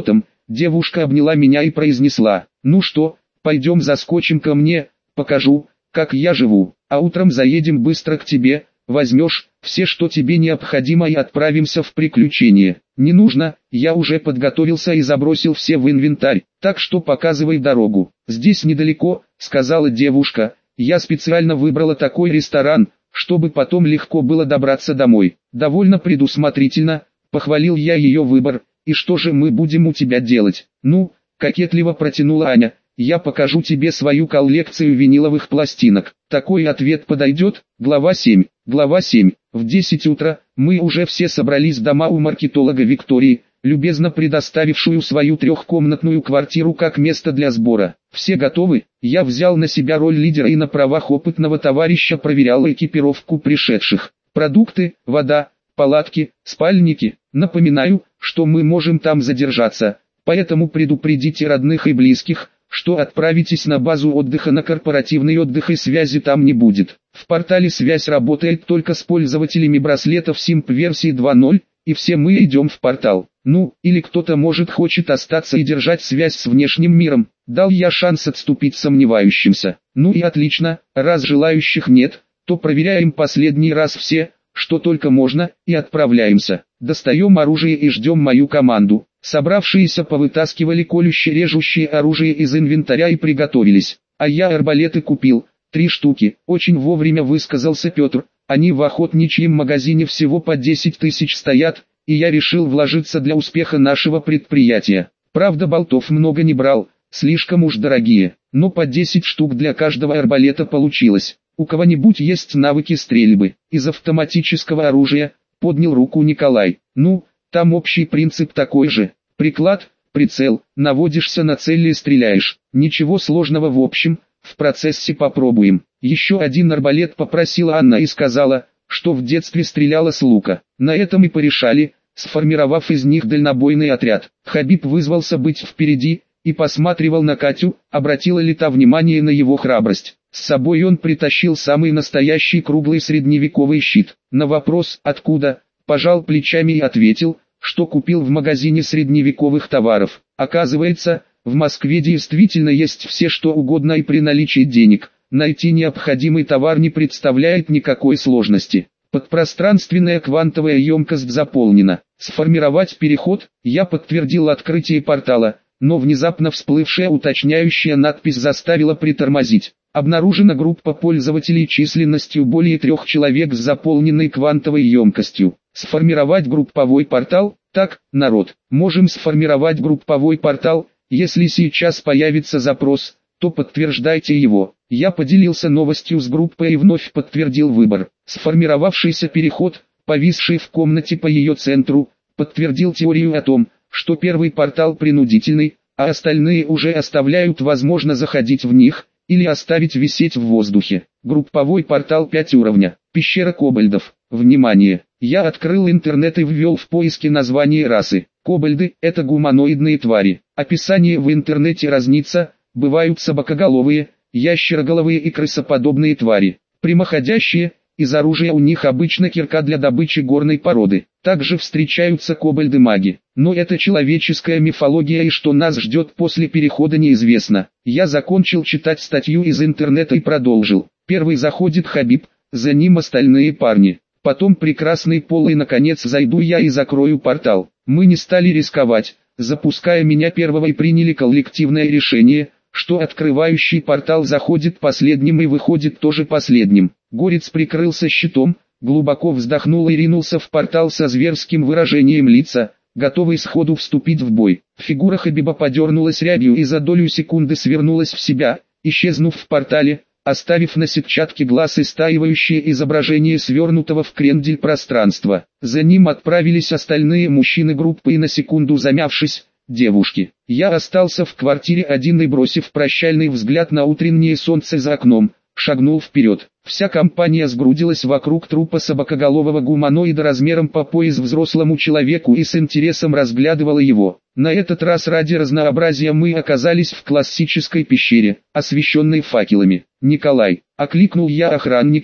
Девушка обняла меня и произнесла: «Ну что, пойдем заскочим ко мне, покажу, как я живу, а утром заедем быстро к тебе, возьмешь все, что тебе необходимо, и отправимся в приключения». «Не нужно, я уже подготовился и забросил все в инвентарь, так что показывай дорогу». «Здесь недалеко», — сказала девушка, — «я специально выбрала такой ресторан, чтобы потом легко было добраться домой». «Довольно предусмотрительно», — похвалил я ее выбор. «И что же мы будем у тебя делать?» «Ну», — кокетливо протянула Аня, — «я покажу тебе свою коллекцию виниловых пластинок». Такой ответ подойдет? Глава 7. Глава 7. В 10 утра мы уже все собрались дома у маркетолога Виктории, любезно предоставившую свою трехкомнатную квартиру как место для сбора. «Все готовы?» Я взял на себя роль лидера и на правах опытного товарища проверял экипировку пришедших. Продукты, вода, палатки, спальники. Напоминаю, что мы можем там задержаться, поэтому предупредите родных и близких, что отправитесь на базу отдыха на корпоративный отдых и связи там не будет. В портале связь работает только с пользователями браслетов SIMP версии 2.0, и все мы идем в портал. Ну, или кто-то хочет остаться и держать связь с внешним миром. Дал я шанс отступить сомневающимся. Ну и отлично, раз желающих нет, то проверяем последний раз все, что только можно, и отправляемся. Достаем оружие и ждем мою команду. Собравшиеся повытаскивали колюще-режущее оружие из инвентаря и приготовились. А я арбалеты купил, 3 штуки. Очень вовремя высказался Петр. Они в охотничьем магазине всего по 10 тысяч стоят, и я решил вложиться для успеха нашего предприятия. Правда, болтов много не брал, слишком уж дорогие, но по 10 штук для каждого арбалета получилось. «У кого-нибудь есть навыки стрельбы из автоматического оружия?» — поднял руку Николай. «Ну, там общий принцип такой же. Приклад, прицел, наводишься на цель и стреляешь. Ничего сложного в общем, в процессе попробуем». Еще один арбалет попросила Анна и сказала, что в детстве стреляла с лука. На этом и порешали, сформировав из них дальнобойный отряд. Хабиб вызвался быть впереди и посматривал на Катю, обратила ли та внимание на его храбрость. С собой он притащил самый настоящий круглый средневековый щит. На вопрос «откуда?» пожал плечами и ответил, что купил в магазине средневековых товаров. Оказывается, в Москве действительно есть все что угодно, и при наличии денег найти необходимый товар не представляет никакой сложности. Подпространственная квантовая емкость заполнена. Сформировать переход. Я подтвердил открытие портала, но внезапно всплывшая уточняющая надпись заставила притормозить. Обнаружена группа пользователей численностью более 3 человек с заполненной квантовой емкостью. Сформировать групповой портал? Так, народ, можем сформировать групповой портал. Если сейчас появится запрос, то подтверждайте его. Я поделился новостью с группой и вновь подтвердил выбор. Сформировавшийся переход, повисший в комнате по ее центру, подтвердил теорию о том, что первый портал принудительный, а остальные уже оставляют возможно заходить в них, или оставить висеть в воздухе. Групповой портал 5 уровня. Пещера кобальдов. Внимание! Я открыл интернет и ввел в поиске название расы. Кобальды – это гуманоидные твари. Описание в интернете разнится, бывают собакоголовые, ящероголовые и крысоподобные твари. Прямоходящие, из оружия у них обычно кирка для добычи горной породы. Также встречаются кобальды-маги. Но это человеческая мифология, и что нас ждет после перехода неизвестно. Я закончил читать статью из интернета и продолжил. Первый заходит Хабиб, за ним остальные парни. Потом прекрасный Пол, и наконец зайду я и закрою портал. Мы не стали рисковать, запуская меня первого, и приняли коллективное решение, что открывающий портал заходит последним и выходит тоже последним. Горец прикрылся щитом, глубоко вздохнул и ринулся в портал со зверским выражением лица, готовый сходу вступить в бой. Фигура Хабиба подернулась рябью и за долю секунды свернулась в себя, исчезнув в портале, оставив на сетчатке глаз истаивающее изображение свернутого в крендель пространства. За ним отправились остальные мужчины группы, и на секунду замявшись, девушки. Я остался в квартире один и, бросив прощальный взгляд на утреннее солнце за окном, шагнул вперед. Вся компания сгрудилась вокруг трупа собакоголового гуманоида размером по пояс взрослому человеку и с интересом разглядывала его. На этот раз ради разнообразия мы оказались в классической пещере, освещенной факелами. «Николай!» — окликнул я охранника,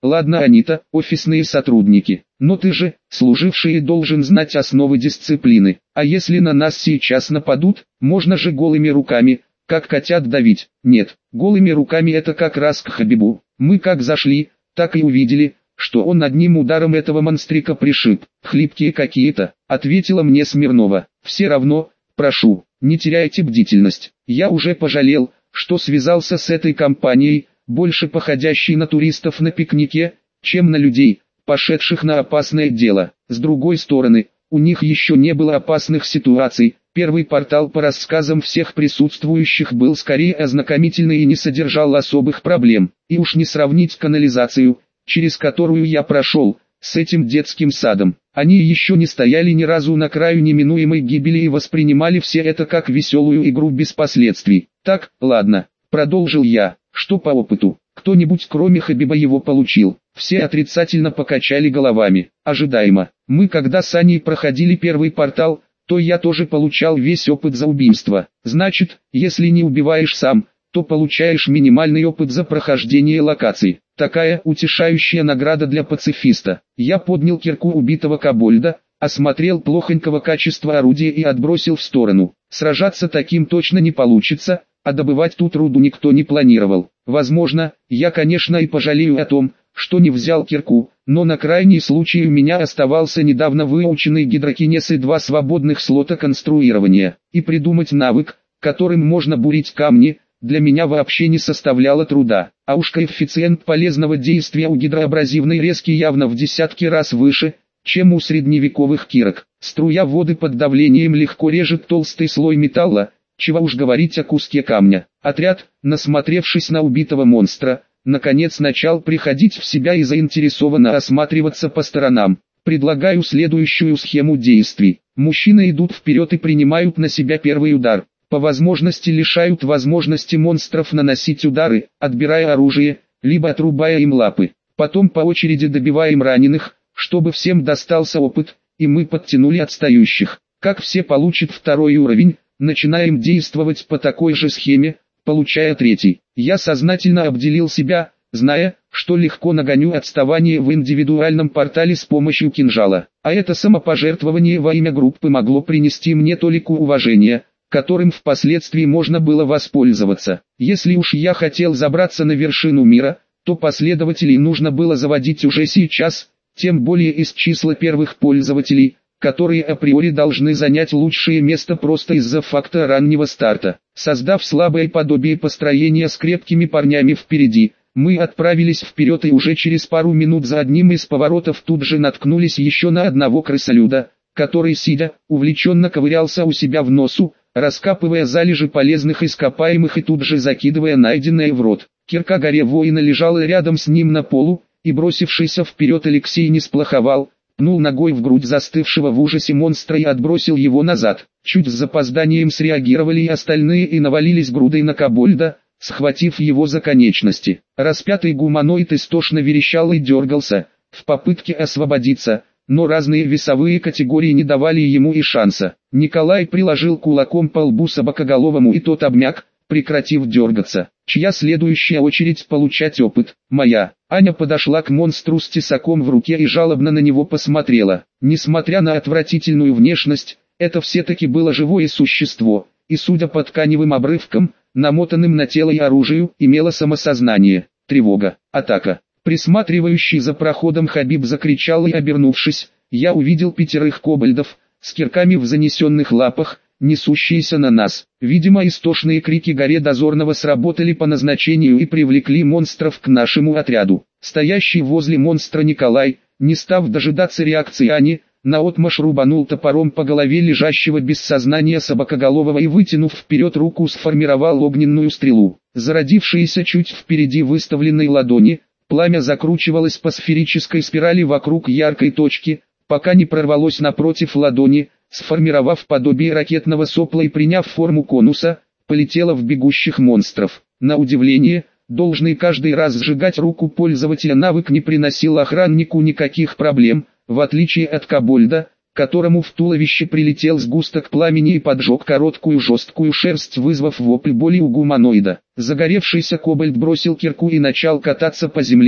Ладно, они-то, офисные сотрудники. Но ты же, служивший, должен знать основы дисциплины. А если на нас сейчас нападут, можно же голыми руками, как котят давить. Нет, голыми руками это как раз к Хабибу. Мы как зашли, так и увидели, что он одним ударом этого монстрика пришиб. Хлипкие какие-то, ответила мне Смирнова. Все равно, прошу, не теряйте бдительность. Я уже пожалел, что связался с этой компанией, больше походящей на туристов на пикнике, чем на людей, пошедших на опасное дело. С другой стороны, у них еще не было опасных ситуаций. Первый портал по рассказам всех присутствующих был скорее ознакомительный и не содержал особых проблем. И уж не сравнить канализацию, через которую я прошел, с этим детским садом. Они еще не стояли ни разу на краю неминуемой гибели и воспринимали все это как веселую игру без последствий. Так, ладно, продолжил я, что по опыту, кто-нибудь кроме Хабиба его получил? Все отрицательно покачали головами. Ожидаемо. Мы когда с Аней проходили первый портал, то я тоже получал весь опыт за убийство. Значит, если не убиваешь сам, то получаешь минимальный опыт за прохождение локаций. Такая утешающая награда для пацифиста. Я поднял кирку убитого кобольда, осмотрел плохонького качества орудия и отбросил в сторону. Сражаться таким точно не получится, а добывать тут руду никто не планировал. Возможно, я конечно и пожалею о том, что не взял кирку, но на крайний случай у меня оставался недавно выученный гидрокинез и 2 свободных слота конструирования. И придумать навык, которым можно бурить камни, для меня вообще не составляло труда. А уж коэффициент полезного действия у гидроабразивной резки явно в десятки раз выше, чем у средневековых кирок. Струя воды под давлением легко режет толстый слой металла, чего уж говорить о куске камня. Отряд, насмотревшись на убитого монстра, наконец начал приходить в себя и заинтересованно осматриваться по сторонам. Предлагаю следующую схему действий. Мужчины идут вперед и принимают на себя первый удар. По возможности лишают возможности монстров наносить удары, отбирая оружие, либо отрубая им лапы. Потом по очереди добиваем раненых, чтобы всем достался опыт, и мы подтянули отстающих. Как все получат второй уровень, начинаем действовать по такой же схеме, получая третий. Я сознательно обделил себя, зная, что легко нагоню отставание в индивидуальном портале с помощью кинжала. А это самопожертвование во имя группы могло принести мне толику уважения, которым впоследствии можно было воспользоваться. Если уж я хотел забраться на вершину мира, то последователей нужно было заводить уже сейчас, тем более из числа первых пользователей, которые априори должны занять лучшее место просто из-за факта раннего старта. Создав слабое подобие построения с крепкими парнями впереди, мы отправились вперед и уже через пару минут за одним из поворотов тут же наткнулись еще на одного крысолюда, который сидя, увлеченно ковырялся у себя в носу, раскапывая залежи полезных ископаемых и тут же закидывая найденное в рот. Кирка горе воина лежала рядом с ним на полу, и бросившийся вперед Алексей не сплоховал, пнул ногой в грудь застывшего в ужасе монстра и отбросил его назад. Чуть с запозданием среагировали и остальные и навалились грудой на кобольда, схватив его за конечности. Распятый гуманоид истошно верещал и дергался, в попытке освободиться, но разные весовые категории не давали ему и шанса. Николай приложил кулаком по лбу собакоголовому и тот обмяк, прекратив дергаться. Чья следующая очередь получать опыт? Моя. Аня подошла к монстру с тесаком в руке и жалобно на него посмотрела. Несмотря на отвратительную внешность, это все-таки было живое существо, и судя по тканевым обрывкам, намотанным на тело и оружию, имело самосознание. Тревога. Атака. Присматривающий за проходом Хабиб закричал и обернувшись, я увидел 5 кобальдов, с кирками в занесенных лапах, несущиеся на нас. Видимо, истошные крики горе дозорного сработали по назначению и привлекли монстров к нашему отряду. Стоящий возле монстра Николай, не став дожидаться реакции Ани, наотмашь рубанул топором по голове лежащего без сознания собакоголового и, вытянув вперед руку, сформировал огненную стрелу. Зародившиеся чуть впереди выставленной ладони, пламя закручивалось по сферической спирали вокруг яркой точки, пока не прорвалось напротив ладони, сформировав подобие ракетного сопла и приняв форму конуса, полетело в бегущих монстров. На удивление, должный каждый раз сжигать руку пользователя навык не приносил охраннику никаких проблем, в отличие от кобольда, которому в туловище прилетел сгусток пламени и поджег короткую жесткую шерсть, вызвав вопль боли у гуманоида. Загоревшийся кобальд бросил кирку и начал кататься по земле,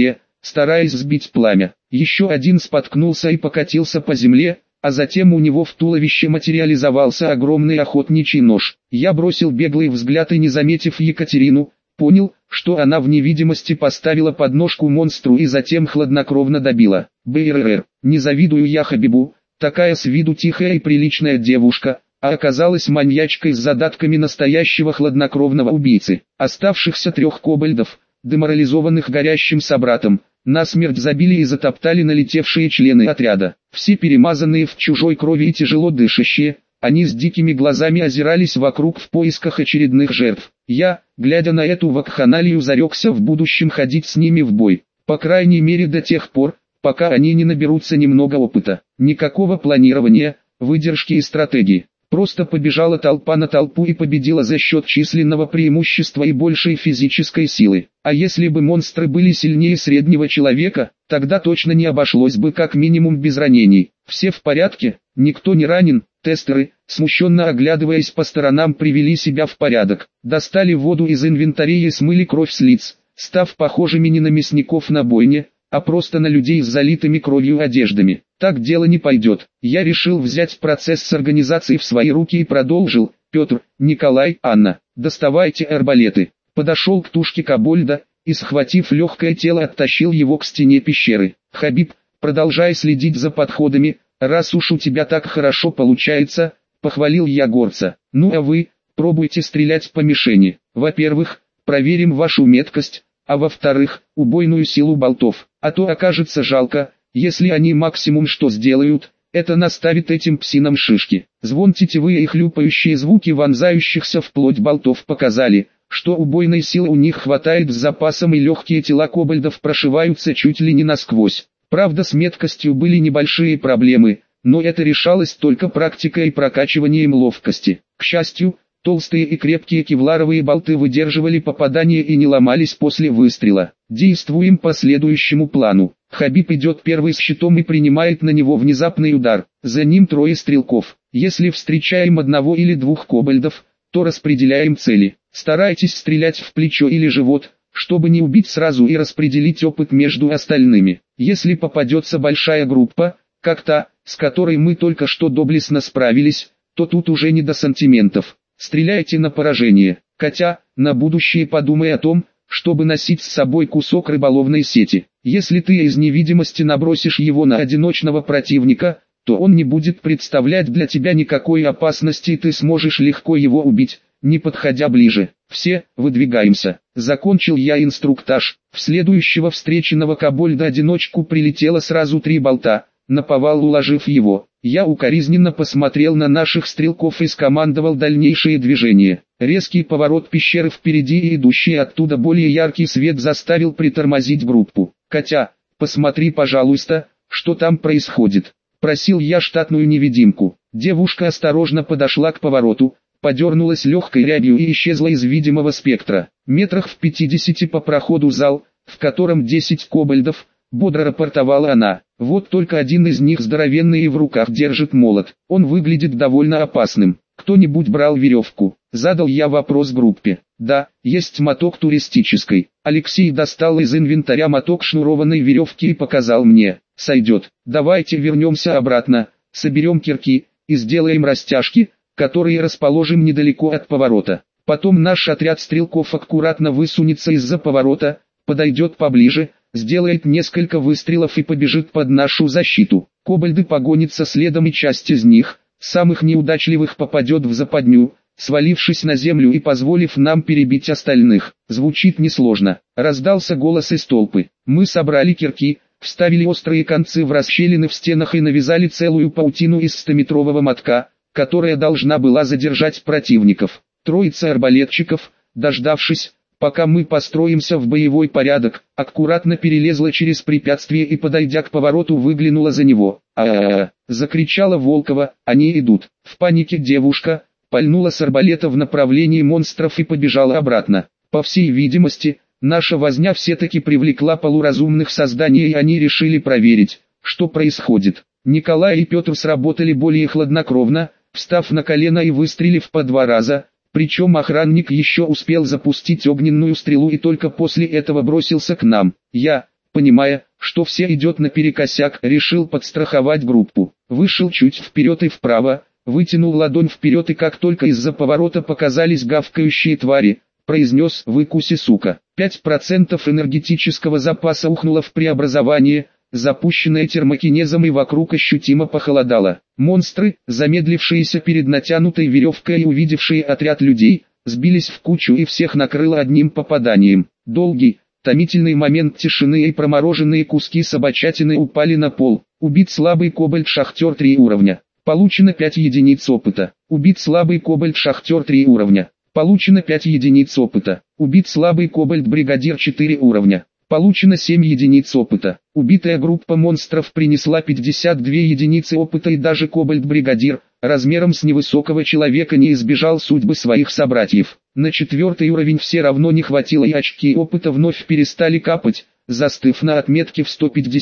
стараясь сбить пламя. Еще один споткнулся и покатился по земле, а затем у него в туловище материализовался огромный охотничий нож. Я бросил беглый взгляд и, не заметив Екатерину, понял, что она в невидимости поставила подножку монстру и затем хладнокровно добила. БРР. Не завидую я Хабибу, такая с виду тихая и приличная девушка, а оказалась маньячкой с задатками настоящего хладнокровного убийцы. Оставшихся 3 кобальдов, деморализованных горящим собратом, насмерть забили и затоптали налетевшие члены отряда. Все перемазанные в чужой крови и тяжело дышащие, они с дикими глазами озирались вокруг в поисках очередных жертв. Я, глядя на эту вакханалию, зарекся в будущем ходить с ними в бой, по крайней мере до тех пор, пока они не наберутся немного опыта. Никакого планирования, выдержки и стратегии. Просто побежала толпа на толпу и победила за счет численного преимущества и большей физической силы. А если бы монстры были сильнее среднего человека, тогда точно не обошлось бы как минимум без ранений. Все в порядке, никто не ранен. Тестеры, смущенно оглядываясь по сторонам, привели себя в порядок. Достали воду из инвентаря и смыли кровь с лиц, став похожими не на мясников на бойне, а просто на людей с залитыми кровью одеждами. Так дело не пойдет. Я решил взять процесс с организацией в свои руки и продолжил. Петр, Николай, Анна, доставайте арбалеты. Подошел к тушке кобольда и, схватив легкое тело, оттащил его к стене пещеры. Хабиб, продолжай следить за подходами, раз уж у тебя так хорошо получается, похвалил я горца. Ну а вы, пробуйте стрелять по мишени. Во-первых, проверим вашу меткость, а во-вторых, убойную силу болтов. А то окажется жалко, если они максимум что сделают, это наставит этим псинам шишки. Звон тетивы и хлюпающие звуки вонзающихся в плоть болтов показали, что убойной силы у них хватает с запасом, и легкие тела кобальдов прошиваются чуть ли не насквозь. Правда, с меткостью были небольшие проблемы, но это решалось только практикой и прокачиванием ловкости. К счастью, толстые и крепкие кевларовые болты выдерживали попадание и не ломались после выстрела. Действуем по следующему плану. Хабиб идет первый с щитом и принимает на него внезапный удар. За ним 3 стрелков. Если встречаем 1 или 2 кобальдов, то распределяем цели. Старайтесь стрелять в плечо или живот, чтобы не убить сразу и распределить опыт между остальными. Если попадется большая группа, как та, с которой мы только что доблестно справились, то тут уже не до сантиментов. Стреляйте на поражение. Котя, на будущее подумай о том, чтобы носить с собой кусок рыболовной сети. Если ты из невидимости набросишь его на одиночного противника, то он не будет представлять для тебя никакой опасности, и ты сможешь легко его убить, не подходя ближе. Все, выдвигаемся. Закончил я инструктаж. В следующего встреченного кобольда-одиночку прилетело сразу 3 болта, наповал уложив его. Я укоризненно посмотрел на наших стрелков и скомандовал дальнейшие движения. Резкий поворот пещеры впереди и идущий оттуда более яркий свет заставил притормозить группу. «Котя, посмотри, пожалуйста, что там происходит», — просил я штатную невидимку. Девушка осторожно подошла к повороту, подернулась легкой рябью и исчезла из видимого спектра. Метрах в 50 по проходу зал, в котором 10 кобальдов, бодро рапортовала она. Вот только один из них здоровенный и в руках держит молот. Он выглядит довольно опасным. Кто-нибудь брал веревку? Задал я вопрос группе. Да, есть моток туристической. Алексей достал из инвентаря моток шнурованной веревки и показал мне. Сойдет. Давайте вернемся обратно, соберем кирки и сделаем растяжки, которые расположим недалеко от поворота. Потом наш отряд стрелков аккуратно высунется из-за поворота, подойдет поближе, сделает несколько выстрелов и побежит под нашу защиту. Кобальды погонятся следом, и часть из них, самых неудачливых, попадет в западню, свалившись на землю и позволив нам перебить остальных. Звучит несложно. Раздался голос из толпы. Мы собрали кирки, вставили острые концы в расщелины в стенах и навязали целую паутину из 100-метрового мотка, которая должна была задержать противников. Троица арбалетчиков, дождавшись, пока мы построимся в боевой порядок, аккуратно перелезла через препятствие и, подойдя к повороту, выглянула за него. Закричала Волкова, они идут. В панике девушка пальнула с арбалета в направлении монстров и побежала обратно. По всей видимости, наша возня все-таки привлекла полуразумных созданий, и они решили проверить, что происходит. Николай и Петр сработали более хладнокровно, встав на колено и выстрелив по 2 раза. Причем охранник еще успел запустить огненную стрелу и только после этого бросился к нам. Я, понимая, что все идет наперекосяк, решил подстраховать группу. Вышел чуть вперед и вправо, вытянул ладонь вперед и как только из-за поворота показались гавкающие твари, произнес: «Выкуси, сука». 5% энергетического запаса ухнуло в преобразование, запущенное термокинезом, и вокруг ощутимо похолодало. Монстры, замедлившиеся перед натянутой веревкой и увидевшие отряд людей, сбились в кучу и всех накрыло одним попаданием. Долгий, томительный момент тишины, и промороженные куски собачатины упали на пол. Убит слабый кобальт-шахтер 3 уровня. Получено 5 единиц опыта. Убит слабый кобальт-шахтер 3 уровня. Получено 5 единиц опыта. Убит слабый кобальт-бригадир 4 уровня. Получено 7 единиц опыта. Убитая группа монстров принесла 52 единицы опыта, и даже кобальт-бригадир, размером с невысокого человека, не избежал судьбы своих собратьев. На 4 уровень все равно не хватило, и очки опыта вновь перестали капать, застыв на отметке в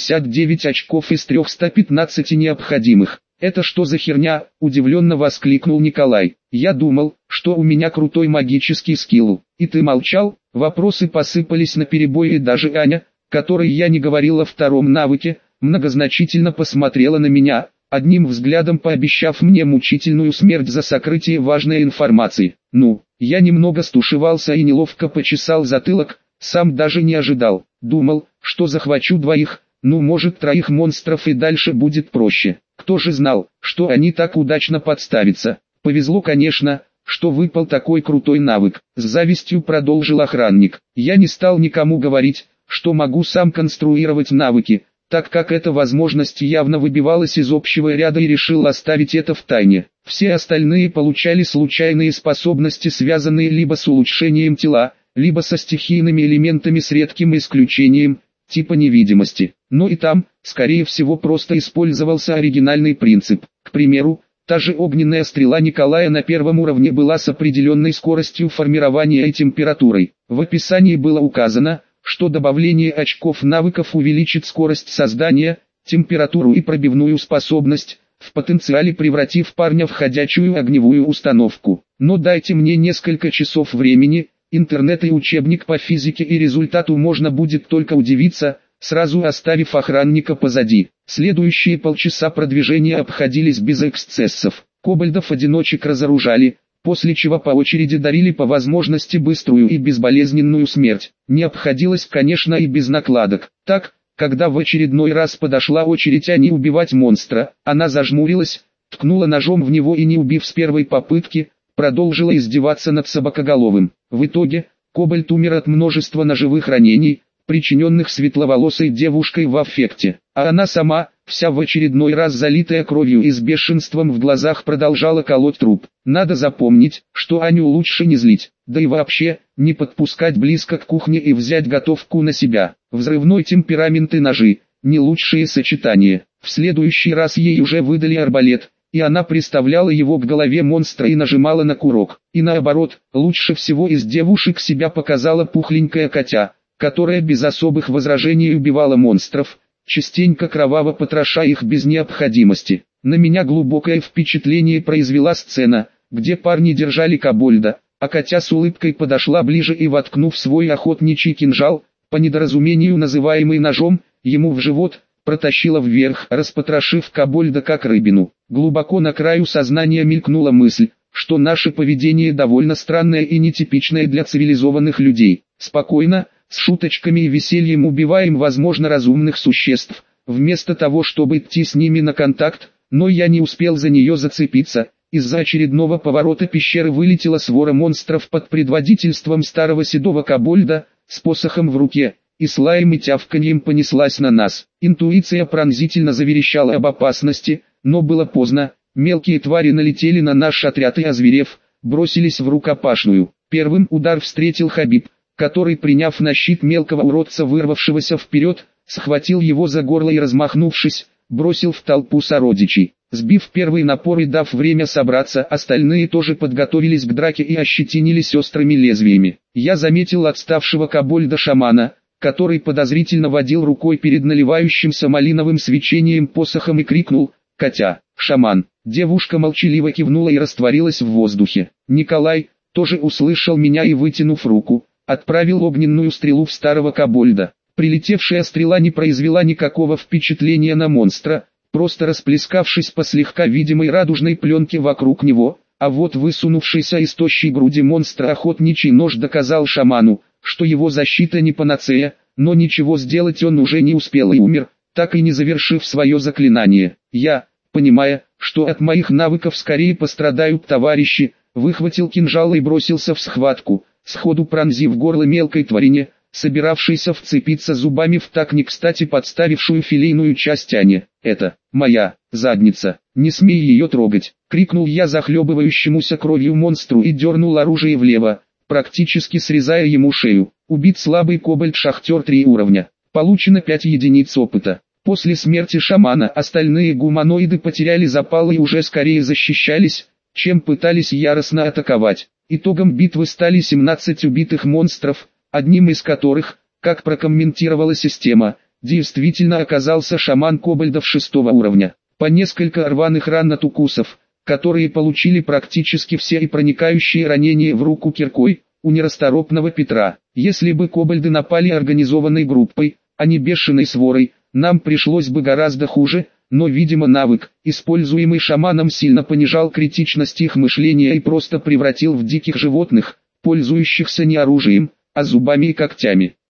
159 очков из 315 необходимых. «Это что за херня?» – удивленно воскликнул Николай. «Я думал, что у меня крутой магический скилл. И ты молчал?» Вопросы посыпались наперебой, и даже Аня, которой я не говорил о втором навыке, многозначительно посмотрела на меня, одним взглядом пообещав мне мучительную смерть за сокрытие важной информации. Я немного стушевался и неловко почесал затылок, сам даже не ожидал. Думал, что захвачу 2, может 3 монстров, и дальше будет проще. Кто же знал, что они так удачно подставятся. Повезло, конечно, что выпал такой крутой навык. С завистью продолжил охранник. Я не стал никому говорить, что могу сам конструировать навыки, так как эта возможность явно выбивалась из общего ряда, и решил оставить это в тайне. Все остальные получали случайные способности, связанные либо с улучшением тела, либо со стихийными элементами с редким исключением, типа невидимости. Но и там, скорее всего, просто использовался оригинальный принцип. К примеру, та же огненная стрела Николая на 1 уровне была с определенной скоростью формирования и температурой. В описании было указано, что добавление очков навыков увеличит скорость создания, температуру и пробивную способность, в потенциале превратив парня в ходячую огневую установку. Но дайте мне несколько часов времени, интернет и учебник по физике, и результату можно будет только удивиться, сразу оставив охранника позади. Следующие полчаса продвижения обходились без эксцессов. Кобальдов-одиночек разоружали, после чего по очереди дарили по возможности быструю и безболезненную смерть. Не обходилось, конечно, и без накладок. Так, когда в очередной раз подошла очередь Ани убивать монстра, она зажмурилась, ткнула ножом в него и, не убив с первой попытки, продолжила издеваться над собакоголовым. В итоге, Кобальт умер от множества ножевых ранений, причиненных светловолосой девушкой в аффекте, а она сама, вся в очередной раз залитая кровью и с бешенством в глазах, продолжала колоть труп. Надо запомнить, что Аню лучше не злить, да и вообще, не подпускать близко к кухне и взять готовку на себя. Взрывной темперамент и ножи – не лучшие сочетания. В следующий раз ей уже выдали арбалет, и она приставляла его к голове монстра и нажимала на курок. И наоборот, лучше всего из девушек себя показала пухленькая Катя, которая без особых возражений убивала монстров, частенько кроваво потроша их без необходимости. На меня глубокое впечатление произвела сцена, где парни держали кобольда, а Катя с улыбкой подошла ближе и, воткнув свой охотничий кинжал, по недоразумению называемый ножом, ему в живот, протащила вверх, распотрошив кобольда как рыбину. Глубоко на краю сознания мелькнула мысль, что наше поведение довольно странное и нетипичное для цивилизованных людей. Спокойно, с шуточками и весельем убиваем возможно разумных существ, вместо того чтобы идти с ними на контакт, но я не успел за нее зацепиться. Из-за очередного поворота пещеры вылетела свора монстров под предводительством старого седого кобольда, с посохом в руке, и с лаем и тявканьем понеслась на нас. Интуиция пронзительно заверещала об опасности, но было поздно. Мелкие твари налетели на наш отряд и, озверев, бросились в рукопашную. Первым удар встретил Хабиб, который, приняв на щит мелкого уродца, вырвавшегося вперед, схватил его за горло и, размахнувшись, бросил в толпу сородичей. Сбив первый напор и дав время собраться, остальные тоже подготовились к драке и ощетинились острыми лезвиями. Я заметил отставшего кобольда-шамана, который подозрительно водил рукой перед наливающимся малиновым свечением посохом, и крикнул: «Катя, шаман!». Девушка молчаливо кивнула и растворилась в воздухе. Николай тоже услышал меня и, вытянув руку, отправил огненную стрелу в старого кобольда. Прилетевшая стрела не произвела никакого впечатления на монстра, просто расплескавшись по слегка видимой радужной пленке вокруг него, а вот высунувшийся из тощей груди монстра охотничий нож доказал шаману, что его защита не панацея, но ничего сделать он уже не успел и умер, так и не завершив свое заклинание. Я, понимая, что от моих навыков скорее пострадают товарищи, выхватил кинжал и бросился в схватку, сходу пронзив горло мелкой тварине, собиравшейся вцепиться зубами в так не кстати подставившую филейную часть Ани. «Это моя задница, не смей ее трогать!» — крикнул я захлебывающемуся кровью монстру и дернул оружие влево, практически срезая ему шею. Убит слабый кобальт-шахтер 3 уровня. Получено 5 единиц опыта. После смерти шамана остальные гуманоиды потеряли запал и уже скорее защищались, чем пытались яростно атаковать. Итогом битвы стали 17 убитых монстров, одним из которых, как прокомментировала система, действительно оказался шаман кобальдов 6 уровня. По несколько рваных ран от укусов, которые получили практически все и проникающие ранения в руку киркой, у нерасторопного Петра. Если бы кобальды напали организованной группой, а не бешеной сворой, нам пришлось бы гораздо хуже, но видимо навык, используемый шаманом, сильно понижал критичность их мышления и просто превратил в диких животных, пользующихся не оружием, а зубами и когтями.